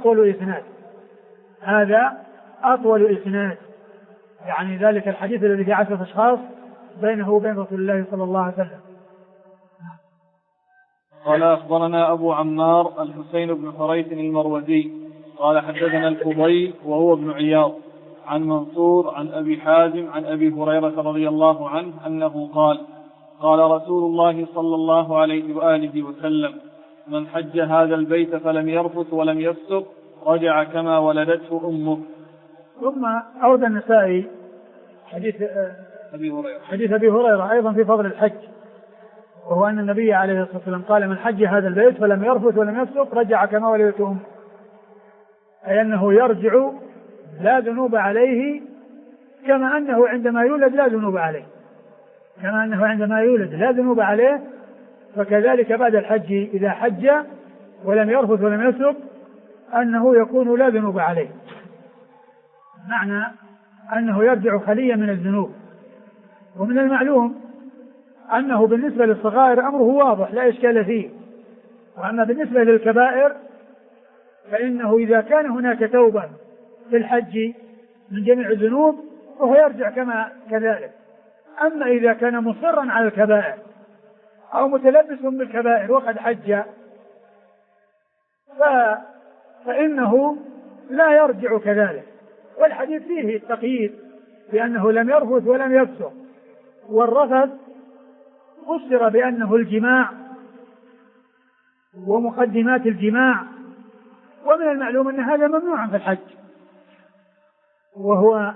هذا أطول إسناد، يعني ذلك الحديث الذي فيه 10 أشخاص بينه وبين رسول الله صلى الله عليه وسلم. قال أخبرنا أبو عمار الحسين بن حريث المروزي قال حدثنا الفضيل وهو ابن عياض عن منصور عن أبي حازم عن أبي هريرة رضي الله عنه أنه قال رسول الله صلى الله عليه وآله وسلم: من حج هذا البيت فلم يرفث ولم يفسق رجع كما ولدته أمه. ثم أورد النسائي حديث أبي هريرة أيضا في فضل الحج، وهو أن النبي عليه الصلاة والسلام قال: من حج هذا البيت فلم يرفث ولم يفسق رجع كما ولدته أمه، أي أنه يرجع لا ذنوب عليه، كما أنه عندما يولد لا ذنوب عليه، فكذلك بعد الحج إذا حج ولم يرفث ولم يفسق أنه يكون لا ذنوب عليه، معنى أنه يرجع خليا من الذنوب. ومن المعلوم أنه بالنسبة للصغائر أمره واضح لا إشكال فيه، وأما بالنسبة للكبائر فإنه إذا كان هناك توبة في الحج من جميع الذنوب فهو يرجع كذلك. أما إذا كان مصرا على الكبائر أو متلبس بالكبائر وقد حج فإنه لا يرجع كذلك. والحديث فيه التقييد بأنه لم يرفث ولم يفسق، والرفث فسر بأنه الجماع ومقدمات الجماع، ومن المعلوم أن هذا ممنوع في الحج، وهو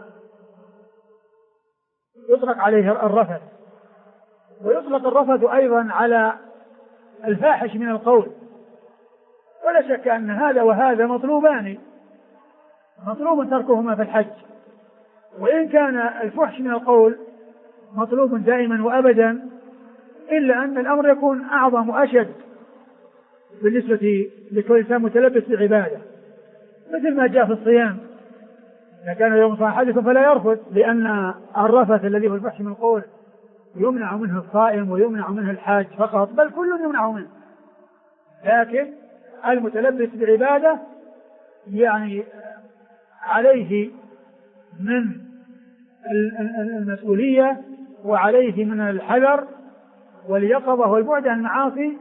يطلق عليه الرفث، ويطلق الرفث أيضا على الفاحش من القول. ولا شك أن هذا وهذا مطلوبان، مطلوب تركهما في الحج. وإن كان الفحش من القول مطلوب دائما وأبدا، إلا أن الأمر يكون أعظم وأشد بالنسبة لكل إنسان متلبس بعبادة، مثل ما جاء في الصيام: إذا كان يوم صام أحدكم فلا يرفث، لأن الرفث الذي هو الفحش من القول يمنع منه الصائم ويمنع منه الحاج فقط، بل كل يمنع منه. لكن المتلبس بعبادة يعني عليه من المسؤولية وعليه من الحذر واليقظة والبعد عن المعاصي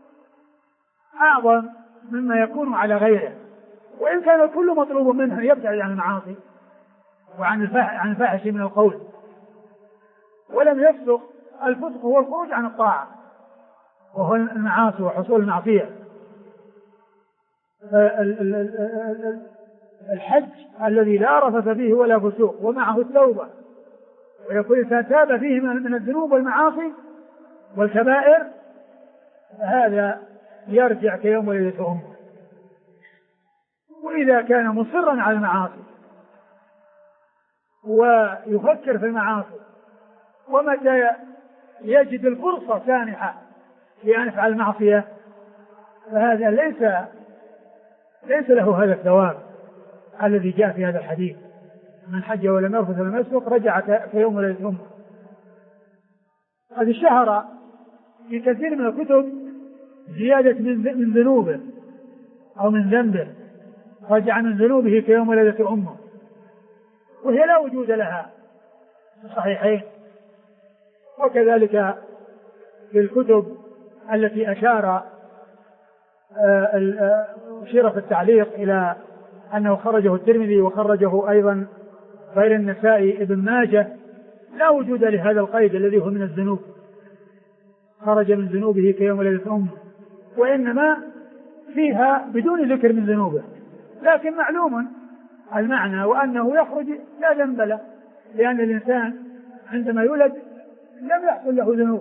أعظم مما يكون على غيره. وإن كان الكل مطلوب منه أن يبتعد عن المعاصي وعن الفاحش من القول، ولم يفسق. الفسق هو الخروج عن الطاعة وهو المعاصي وحصول المعصية. الحج الذي لا رفث فيه ولا فسوق ومعه التوبة، ويكون إذا تاب فيه من الذنوب والمعاصي والكبائر فهذا يرجع كيوم ولدته أمه. وإذا كان مصرا على المعاصي ويفكر في المعاصي، ومتى يجد الفرصة سانحة لأن يفعل المعصية فهذا ليس له هذا الثواب الذي جاء في هذا الحديث: من حج ولم يرفث ولم يفسق رجع كيوم ولدته أمه. قد اشتهر في كثير من الكتب زيادة من ذنوبه أو من ذنبه: رجع من ذنوبه كيوم ولدته أمه، وهي لا وجود لها في الصحيحين. وكذلك في الكتب التي أشير في التعليق إلى أنه خرجه الترمذي وخرجه أيضا غير النسائي ابن ماجه، لا وجود لهذا القيد الذي هو من الذنوب: خرج من ذنوبه كيوم ولدته أمه، وإنما فيها بدون ذكر من ذنوبه، لكن معلوم المعنى وأنه يخرج لا ذنب له، لأن الإنسان عندما يولد لم يحصل له ذنوب.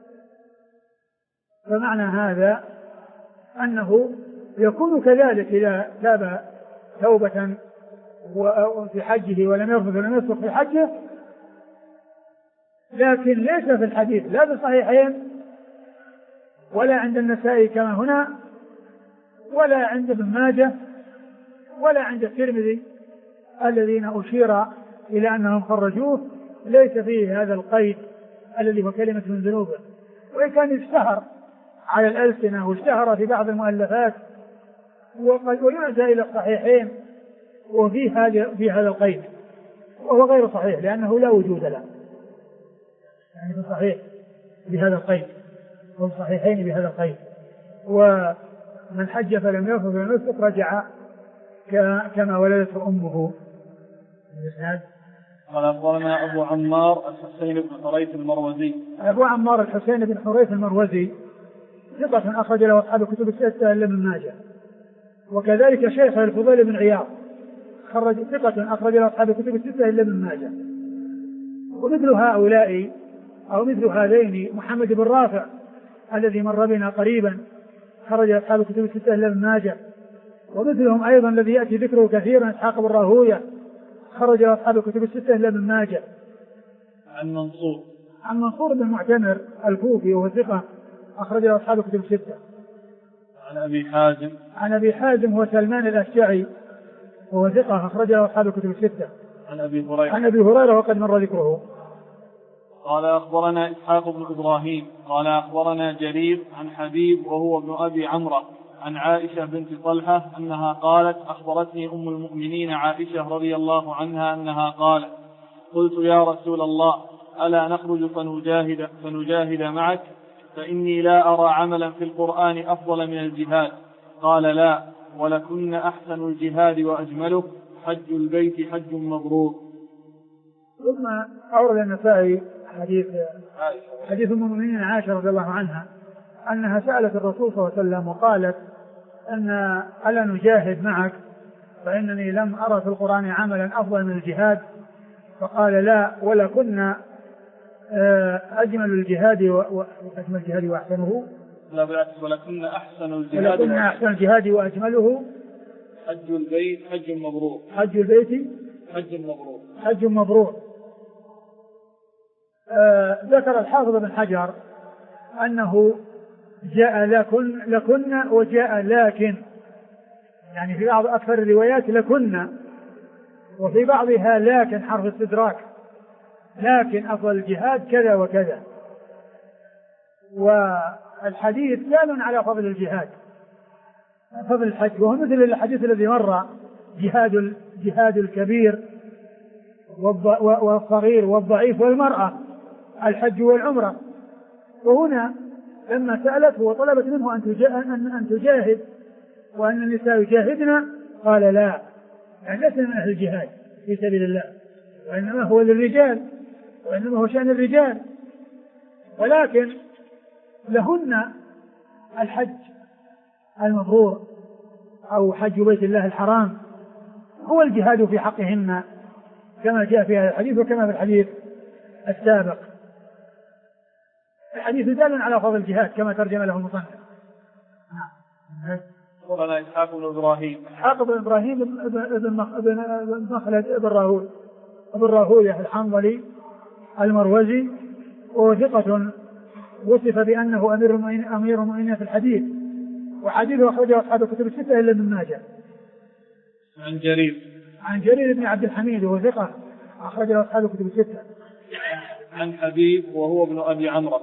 فمعنى هذا أنه يكون كذلك إذا تاب توبة في حجه ولم يرفث ولم يفسق في حجه، لكن ليس في الحديث لا في الصحيحين ولا عند النسائي كما هنا ولا عند ابن ماجه ولا عند الترمذي الذين أشير إلى أنهم خرجوه، ليس فيه هذا القيد الذي هو كلمة من ذنوبه. وإن كان اشتهر على الألسنة واشتهر في بعض المؤلفات ويعزى إلى الصحيحين وفي هذا القيد، وهو غير صحيح لأنه لا وجود له، يعني في الصحيح بهذا القيد وفي الصحيحين بهذا القيد: ومن حج فلم يرفث ولم يفسق رجع كما ولدته أمه. قال أخبرنا أبو عمار الحسين بن حريث المروزي. أبو عمار الحسين بن حريث المروزي ثقة أخرج له أصحاب الكتب الستة إلا ابن ماجه. وكذلك شيخ الفضيل بن عياض ثقة أخرج له أصحاب الكتب الستة إلا ابن ماجه. ومثل هؤلاء أو مثل هذين محمد بن رافع الذي مر بنا قريبا خرج أصحاب الكتب الستة إلا ابن ماجه. ومثلهم أيضا الذي يأتي ذكره كثيرا إسحاق بن راهويه خرج أصحاب الكتب الستة إلا ابن ماجه. عن منصور بن معتمر الكوفي وهو ثقة أخرج أصحاب الكتب الستة. عن أبي حازم هو سلمان الأشجعي وهو ثقة أخرج أصحاب الكتب الستة. عن أبي هريرة وقد مر ذكره. قال أخبرنا إسحاق بن إبراهيم قال أخبرنا جرير عن حبيب وهو ابن أبي عمرة عن عائشة بنت طلحة أنها قالت: أخبرتني أم المؤمنين عائشة رضي الله عنها أنها قالت: قلت يا رسول الله ألا نخرج فنجاهد معك؟ فإني لا أرى عملا في القرآن أفضل من الجهاد. قال: لا، ولكن أحسن الجهاد وأجمله حج البيت حج مبرور. ثم أورد النسائي حديث أم المؤمنين عائشة رضي الله عنها أنها سألت الرسول صلى الله عليه وسلم وقالت: ألا نجاهد معك؟ فإنني لم أرى في القرآن عملا أفضل من الجهاد. فقال: لا، ولكن أجمل الجهاد وأحسنه لا بالعكس، ولكن أحسن الجهاد وأجمله حج البيت حج مبرور. حج البيت حج مبرور. ذكر الحافظ بن حجر أنه جاء لكن وجاء لكن، يعني في بعض أكثر الروايات لكن، وفي بعضها لكن حرف استدراك، لكن أفضل الجهاد كذا وكذا. والحديث دال على فضل الجهاد، فضل الحج، وهو مثل الحديث الذي مر جهاد الكبير والصغير والضعيف والمرأة الحج والعمرة. وهنا لما سألته وطلبت منه أن تجاهد وأن النساء يجاهدن، قال لا، يعني لسنا من أهل الجهاد في سبيل الله، وإنما هو للرجال، وإنما هو شأن الرجال، ولكن لهن الحج المبرور أو حج بيت الله الحرام هو الجهاد في حقهن، كما جاء في هذا الحديث وكما في الحديث السابق. الحديث دال على فضل الجهاد كما ترجم له المصنف. قال إسحاق بن إبراهيم، إسحاق بن إبراهيم بن مخلد بن راهوية الحنظلي المروزي، وهو ثقة وصف بأنه أمير المؤمنين في الحديث، وحديثه أخرجه أصحاب الكتب الستة إلا ابن ماجه. عن جرير بن عبد الحميد وهو ثقة أخرجه أصحاب الكتب الستة. عن حبيب وهو ابن أبي عمرو.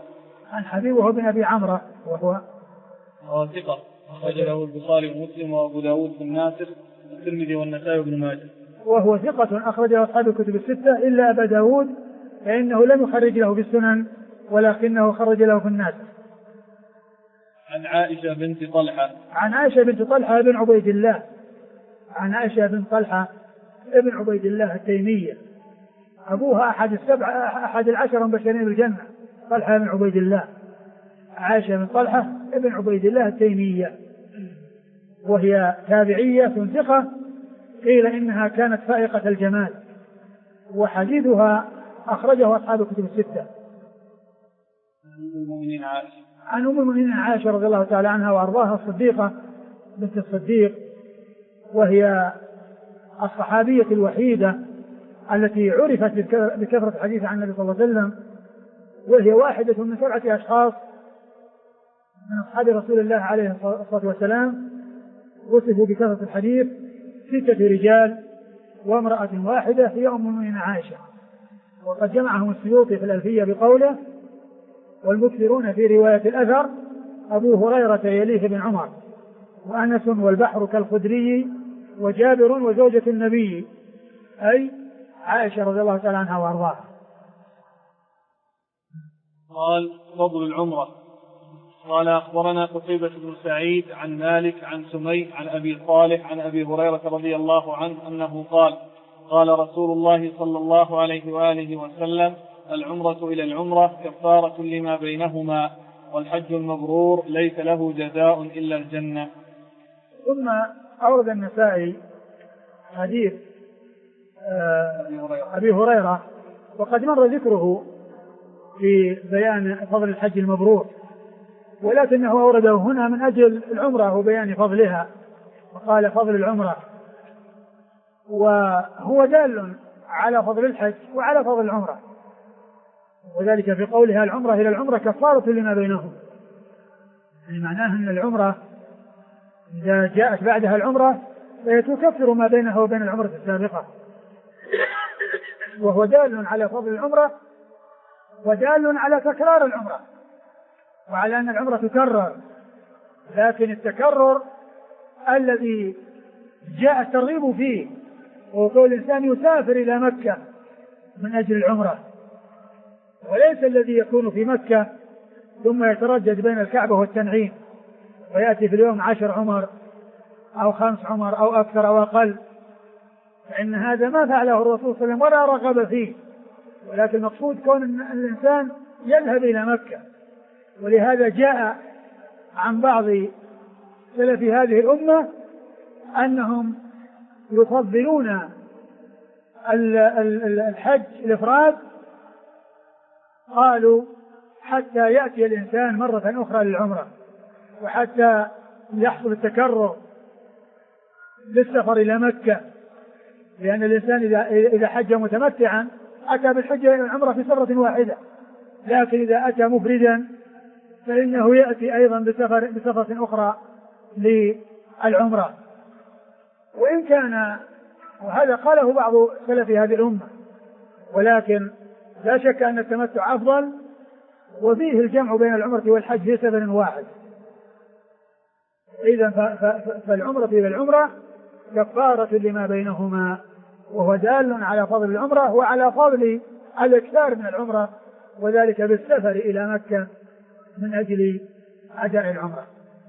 وهو ثقة أخرج له البخاري ومسلم وأبو داود بن ناصر والترمذي والنسائي وابن ماجه. وهو ثقة أخرجه أصحاب الكتب الستة إلا أبا داود فإنه لم يخرج له في السنن ولكنه خرج له في الناس. عن عائشة بنت طلحة. عن عائشة بنت طلحة بن عبيد الله. عن عائشة بن طلحة ابن عبيد الله التيمية، أبوها أحد العشر المبشرين بالجنة، طلحة بن عبيد الله. عائشة بن طلحة ابن عبيد الله التيمية، وهي تابعية ثقة، قيل إنها كانت فائقة الجمال، وحديثها أخرجه أصحاب الكتب الستة. عن أم المؤمنين عائشة رضي الله تعالى عنها وأرضاها الصديقة بنت الصديق، وهي الصحابية الوحيدة التي عرفت بكثرة الحديث عن النبي صلى الله عليه وسلم، وهي واحدة من 7 أشخاص من أصحاب رسول الله عليه الصلاة والسلام وصفوا بكثرة الحديث، 6 رجال وامرأة واحدة هي أم المؤمنين عائشة. وقد جمعهم السيوطي في الألفية بقوله: والمكثرون في رواية الأثر أبو هريرة يليه بن عمر وأنس والبحر كالخدري وجابر وزوجة النبي، أي عائشة رضي الله تعالى عنها وأرضاها. قال: فضل العمرة. قال: أخبرنا قتيبة بن سعيد عن مالك عن سمي عن أبي صالح عن أبي هريرة رضي الله عنه أنه قال: قال رسول الله صلى الله عليه وآله وسلم: العمرة إلى العمرة كفارة لما بينهما، والحج المبرور ليس له جزاء إلا الجنة. ثم أورد النسائي حديث أبي هريرة، وقد مر ذكره في بيان فضل الحج المبرور، ولكنه أورده هنا من أجل العمرة وبيان فضلها، وقال: فضل العمرة، وهو دال على فضل الحج وعلى فضل العمرة، وذلك في قولها: العمرة إلى العمرة كفارة لما بينهم، يعني معناه أن العمرة إذا جاءت بعدها العمرة فهي تكفر ما بينها وبين العمرة السابقة، وهو دال على فضل العمرة ودال على تكرار العمرة، وعلى أن العمرة تكرر، لكن التكرر الذي جاء الترغيب فيه هو كون الإنسان يسافر إلى مكة من أجل العمرة، وليس الذي يكون في مكة ثم يتردد بين الكعبة والتنعيم ويأتي في اليوم 10 عمر أو 5 عمر أو أكثر أو أقل، فإن هذا ما فعله الرسول صلى الله عليه وسلم ولا رغب فيه، ولكن المقصود كون الإنسان يذهب إلى مكة. ولهذا جاء عن بعض سلف هذه الأمة أنهم يفضلون الحج الإفراد، قالوا: حتى يأتي الإنسان مرة أخرى للعمرة، وحتى يحصل التكرر بالسفر إلى مكة، لأن الإنسان إذا حج متمتعا أتى بالحج والعمرة في سفرة واحدة، لكن إذا أتى مفردا فإنه يأتي أيضا بسفرة أخرى للعمرة. وإن كان، وهذا قاله بعض سلف هذه الأمة، ولكن لا شك أن التمتع أفضل، وفيه الجمع بين العمرة والحج في سفر واحد. إذا فالعمرة إلى العمرة كفارة لما بينهما، وهو دال على فضل العمرة وعلى فضل الإكثار من العمرة، وذلك بالسفر إلى مكة من أجل أداء العمرة.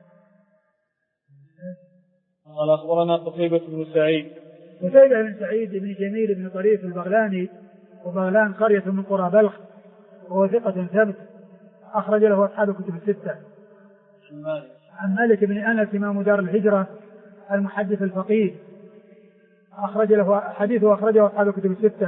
قال أخبرنا قتيبة بن سعيد. قتيبة بن سعيد بن جميل بن طريف البغلاني، وبغلان قرية من قرى بلخ، وهو ثقة ثبت أخرج له أصحاب الكتب الستة. عن مالك بن أنس إمام دار الهجرة المحدث الفقيه، أخرج له حديثه أخرجه أصحاب الكتب الستة.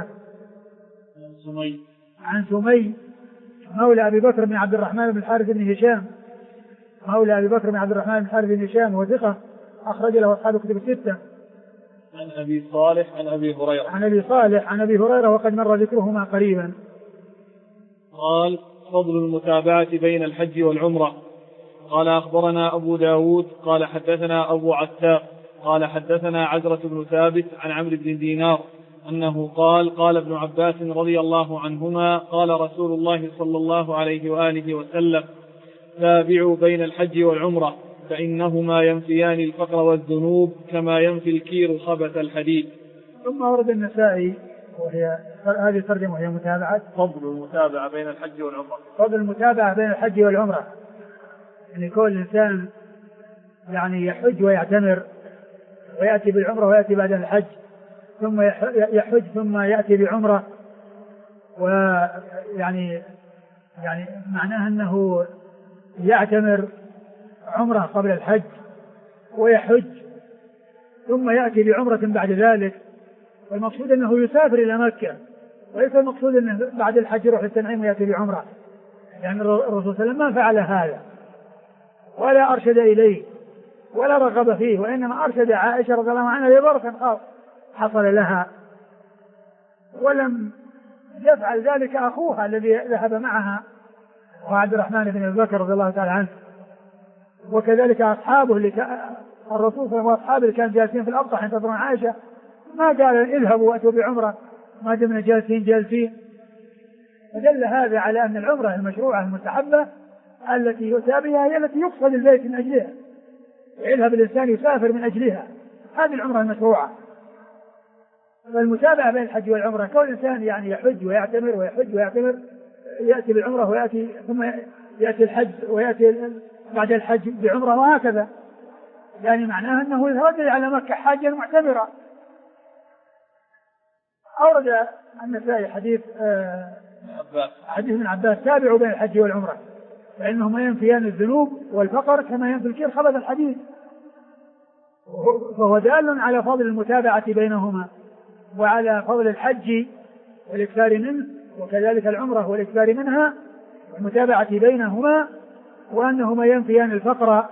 عن سمي مولى أبي بكر بن عبد الرحمن بن الحارث بن هشام، مولى أبي بكر بن عبد الرحمن بن الحارث بن هشام وثقة أخرج له أصحاب الكتب الستة. عن أبي صالح عن أبي هريرة. عن أبي صالح عن أبي هريرة وقد مر ذكرهما قريبا. قال: فضل المتابعة بين الحج والعمرة. قال: أخبرنا أبو داود قال حدثنا أبو عتاب قال حدثنا عزرة بن ثابت عن عمرو بن دينار أنه قال: قال ابن عباس رضي الله عنهما: قال رسول الله صلى الله عليه وآله وسلم: تابعوا بين الحج والعمرة فإنهما ينفيان الفقر والذنوب كما ينفي الكير خبث الحديد. ثم ورد النسائي، وهي هذه الترجمة وهي متابعة فضل المتابعة بين الحج والعمرة. فضل المتابعة بين الحج والعمرة، يعني كل إنسان يعني يحج ويعتمر ويأتي بالعمرة ويأتي بعد الحج، ثم يحج ثم يأتي بعمرة، ويعني معناه أنه يعتمر عمرة قبل الحج ويحج ثم يأتي بعمرة بعد ذلك. والمقصود أنه يسافر إلى مكة، وليس المقصود أنه بعد الحج يروح للتنعيم ويأتي بعمرة، يعني الرسول صلى الله عليه وسلم ما فعل هذا ولا أرشد إليه ولا رغب فيه، وإنما أرشد عائشة رضي الله عنها لظرف خاص حصل لها، ولم يفعل ذلك أخوها الذي ذهب معها وعبد الرحمن بن أبي بكر رضي الله تعالى عنه، وكذلك أصحابه الرسول صلى الله عليه وسلم وأصحابه اللي كانوا جالسين في الأبطح ينتظرون عائشة ما قال اذهبوا وأتوا بعمرة ما دمنا جالسين. فدل هذا على أن العمرة المشروعة المستحبة التي يؤتى بها هي التي يقصد البيت من أجلها، يذهب الإنسان يسافر من أجلها، هذه العمرة المشروعة. فالمتابعة بين الحج والعمرة كل إنسان يعني يحج ويعتمر ويحج ويعتمر، يأتي بالعمرة ويأتي ثم يأتي الحج ويأتي بعد الحج بعمرة، وهكذا، يعني معناه أنه يتردد على مكة حاجا معتمرا. أورد النسائي حديث ابن عباس: تابعوا بين الحج والعمرة فإنهما ينفيان الذنوب والفقر كما ينفي الكير خبث الحديد. فهو دال على فضل المتابعة بينهما وعلى فضل الحج والإكثار منه، وكذلك العمرة والإكثار منها والمتابعة بينهما، وأنهما ينفيان الفقر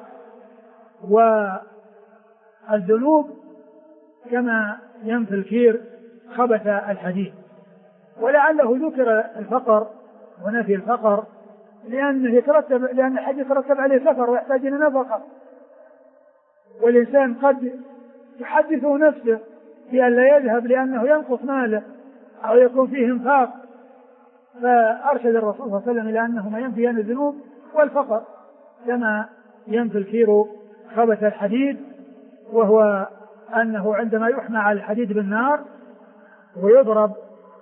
والذنوب كما ينفي الكير خبث الحديد. ولعله ذكر الفقر ونفي الفقر لأن الحج يترتب عليه سفر ويحتاج إلى نفقة، والإنسان قد يحدث نفسه بأن لا يذهب لأنه ينقص ماله أو يكون فيه انفاق، فأرشد الرسول صلى الله عليه وسلم إلى أنهما ينفيان الذنوب والفقر كما ينفي الكير خبث الحديد، وهو أنه عندما يحمى على الحديد بالنار ويضرب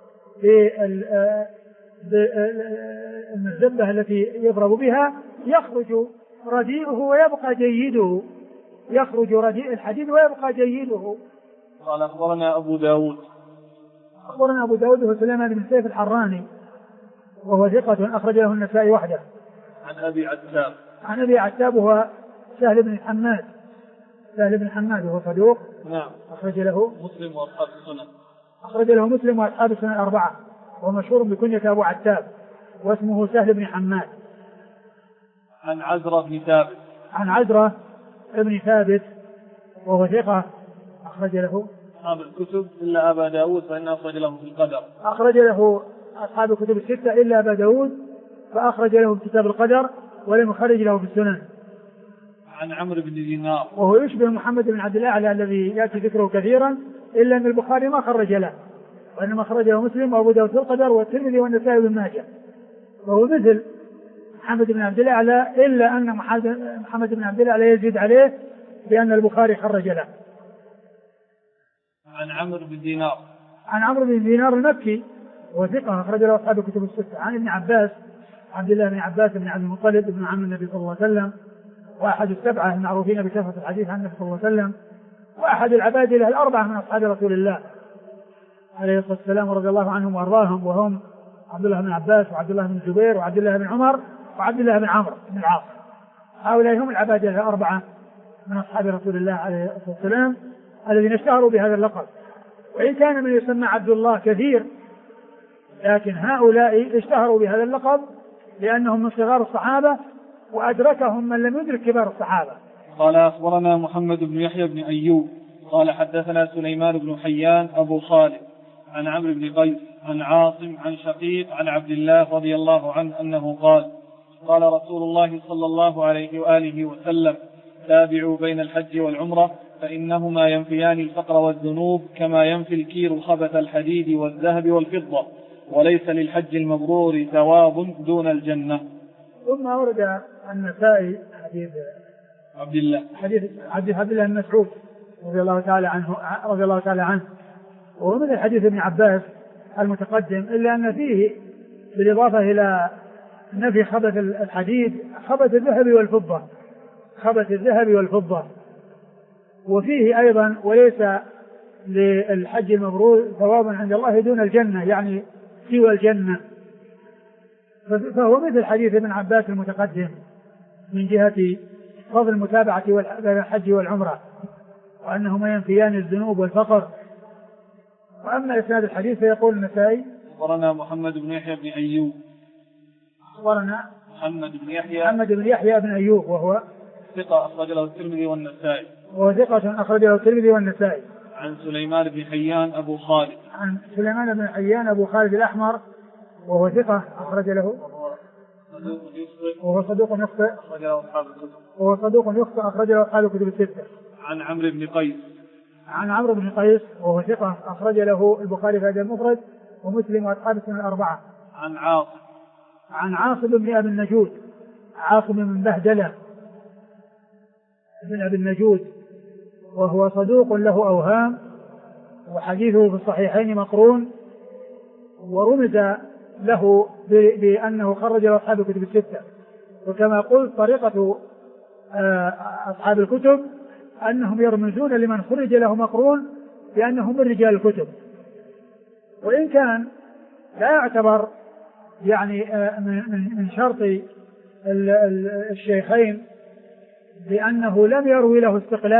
بالمزبة التي يضرب بها يخرج رديئه ويبقى جيده، يخرج رديء الحديد ويبقى جيده. قال: أخبرنا أبو داود. أخبرنا أبو داود هو سليمان بن سيف الحراني وهو ثقة أخرج له النسائي وحده. عن أبي عتاب. عن أبي عتاب هو سهل بن حماد. سهل بن حماد وهو صدوق. نعم. أخرج له مسلم وأصحاب السنن. أخرج له مسلم وأصحاب السنن الأربعة، ومشهور بكنية أبو عتاب واسمه سهل بن حماد. عن عزرة بن ثابت. عن عزرة ابن ثابت وهو ثقة أخرج له أصحاب الكتب إلا أبا داود فإنه أخرج له في القدر. أخرج له أصحاب الكتب الستة إلا أبا داود فأخرج له في كتاب القدر ولم يخرج له في السنن. عن عمرو بن دينار وهو يشبه محمد بن عبد الأعلى الذي يأتي ذكره كثيرا إلا أن البخاري ما خرج له وإنما خرجه مسلم وأبو داود في القدر والترمذي والنسائي وابن ماجه. وهو مثل محمد بن عبد الأعلى إلا أن محمد بن عبد الأعلى يزيد عليه بأن البخاري خرج له. عن عمرو بن دينار عن عمرو بن دينار المكي وثقة أخرج له أصحاب الكتب الستة. عن ابن عباس عبد الله بن عباس بن عبد المطلب ابن عم النبي صلى الله عليه وسلم وأحد السبعة المعروفين بكثرة الحديث عن النبي صلى الله عليه وسلم وأحد العبادلة الأربعة من أصحاب رسول الله عليه الصلاة والسلام رضي الله عنهم وأرضاهم وهم عبد الله بن عباس وعبد الله بن الزبير وعبد الله بن عمر وعبد الله بن عمرو بن العاص. هؤلاء هم العبادلة الأربعة من أصحاب رسول الله عليه الصلاة والسلام الذين اشتهروا بهذا اللقب. وإن كان من يسمى عبد الله كثير لكن هؤلاء اشتهروا بهذا اللقب لأنهم من صغار الصحابة وأدركهم من لم يدرك كبار الصحابة. قال أخبرنا محمد بن يحيى بن أيوب قال حدثنا سليمان بن حيان أبو خالد عن عمرو بن قيس عن عاصم عن شقيق عن عبد الله رضي الله عنه أنه قال قال رسول الله صلى الله عليه وآله وسلم تابعوا بين الحج والعمرة فإنهما ينفيان الفقر والذنوب كما ينفي الكير خبث الحديد والذهب والفضة وليس للحج المبرور ثواب دون الجنة. ثم ورد النسائي حديث عبد الله بن مسعود رضي الله تعالى عنه وهو مثل حديث ابن عباس المتقدم إلا أن فيه بالإضافة إلى نفي خبث الحديد خبث الذهب والفضة وفيه أيضا وليس للحج المبرور ثواب عند الله دون الجنة يعني سوى الجنة. فهو مثل حديث ابن عباس المتقدم من جهة فضل المتابعة بين الحج والعمرة وأنهما ينفيان الذنوب والفقر. وأما إسناد الحديث فيقول النسائي أخبرنا محمد بن يحيى بن أيوب أخبرنا محمد بن يحيى بن أيوب وهو ثقة أخرج له الترمذي والنسائي عن سليمان بن حيان أبو خالد الأحمر وهو ثقة أخرج له وهو صدوق يخطئ أخرج له أصحاب الكتب الستة. عن عمرو بن قيس وهو ثقة أخرج له البخاري في الأدب المفرد ومسلم وأصحاب السنن الأربعة. عن عاصم بن أبي النجود عاصم بن بهدلة بن أبي النجود وهو صدوق له أوهام وحديثه في الصحيحين مقرون ورمز له بأنه خرج له أصحاب الكتب الستة. وكما قلت طريقة أصحاب الكتب أنهم يرمزون لمن خرج له مقرون بأنهم من رجال الكتب وإن كان لا يعتبر يعني من شرط الشيخين بأنه لم يروي له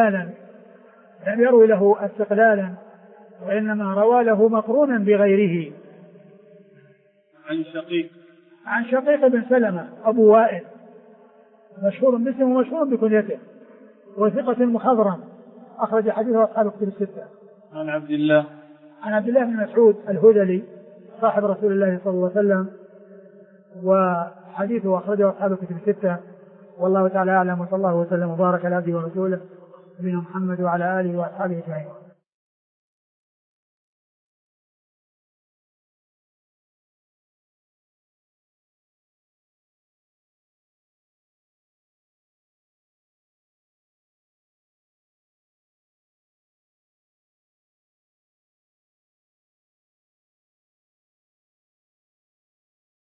استقلالا وإنما روى له مقرونا بغيره. عن شقيق بن سلمة أبو وائل مشهور باسمه ومشهور بكنيته وثقة مخضرم أخرج حديثه أصحاب الكتب الستة. عن عبد الله بن مسعود الهذلي صاحب رسول الله صلى الله عليه وسلم وحديثه أخرجه أصحاب الكتب الستة. والله تعالى أعلم وصلى الله وسلم وبارك على عبده ورسوله نبينا محمد وعلى آله وأصحابه أجمعين.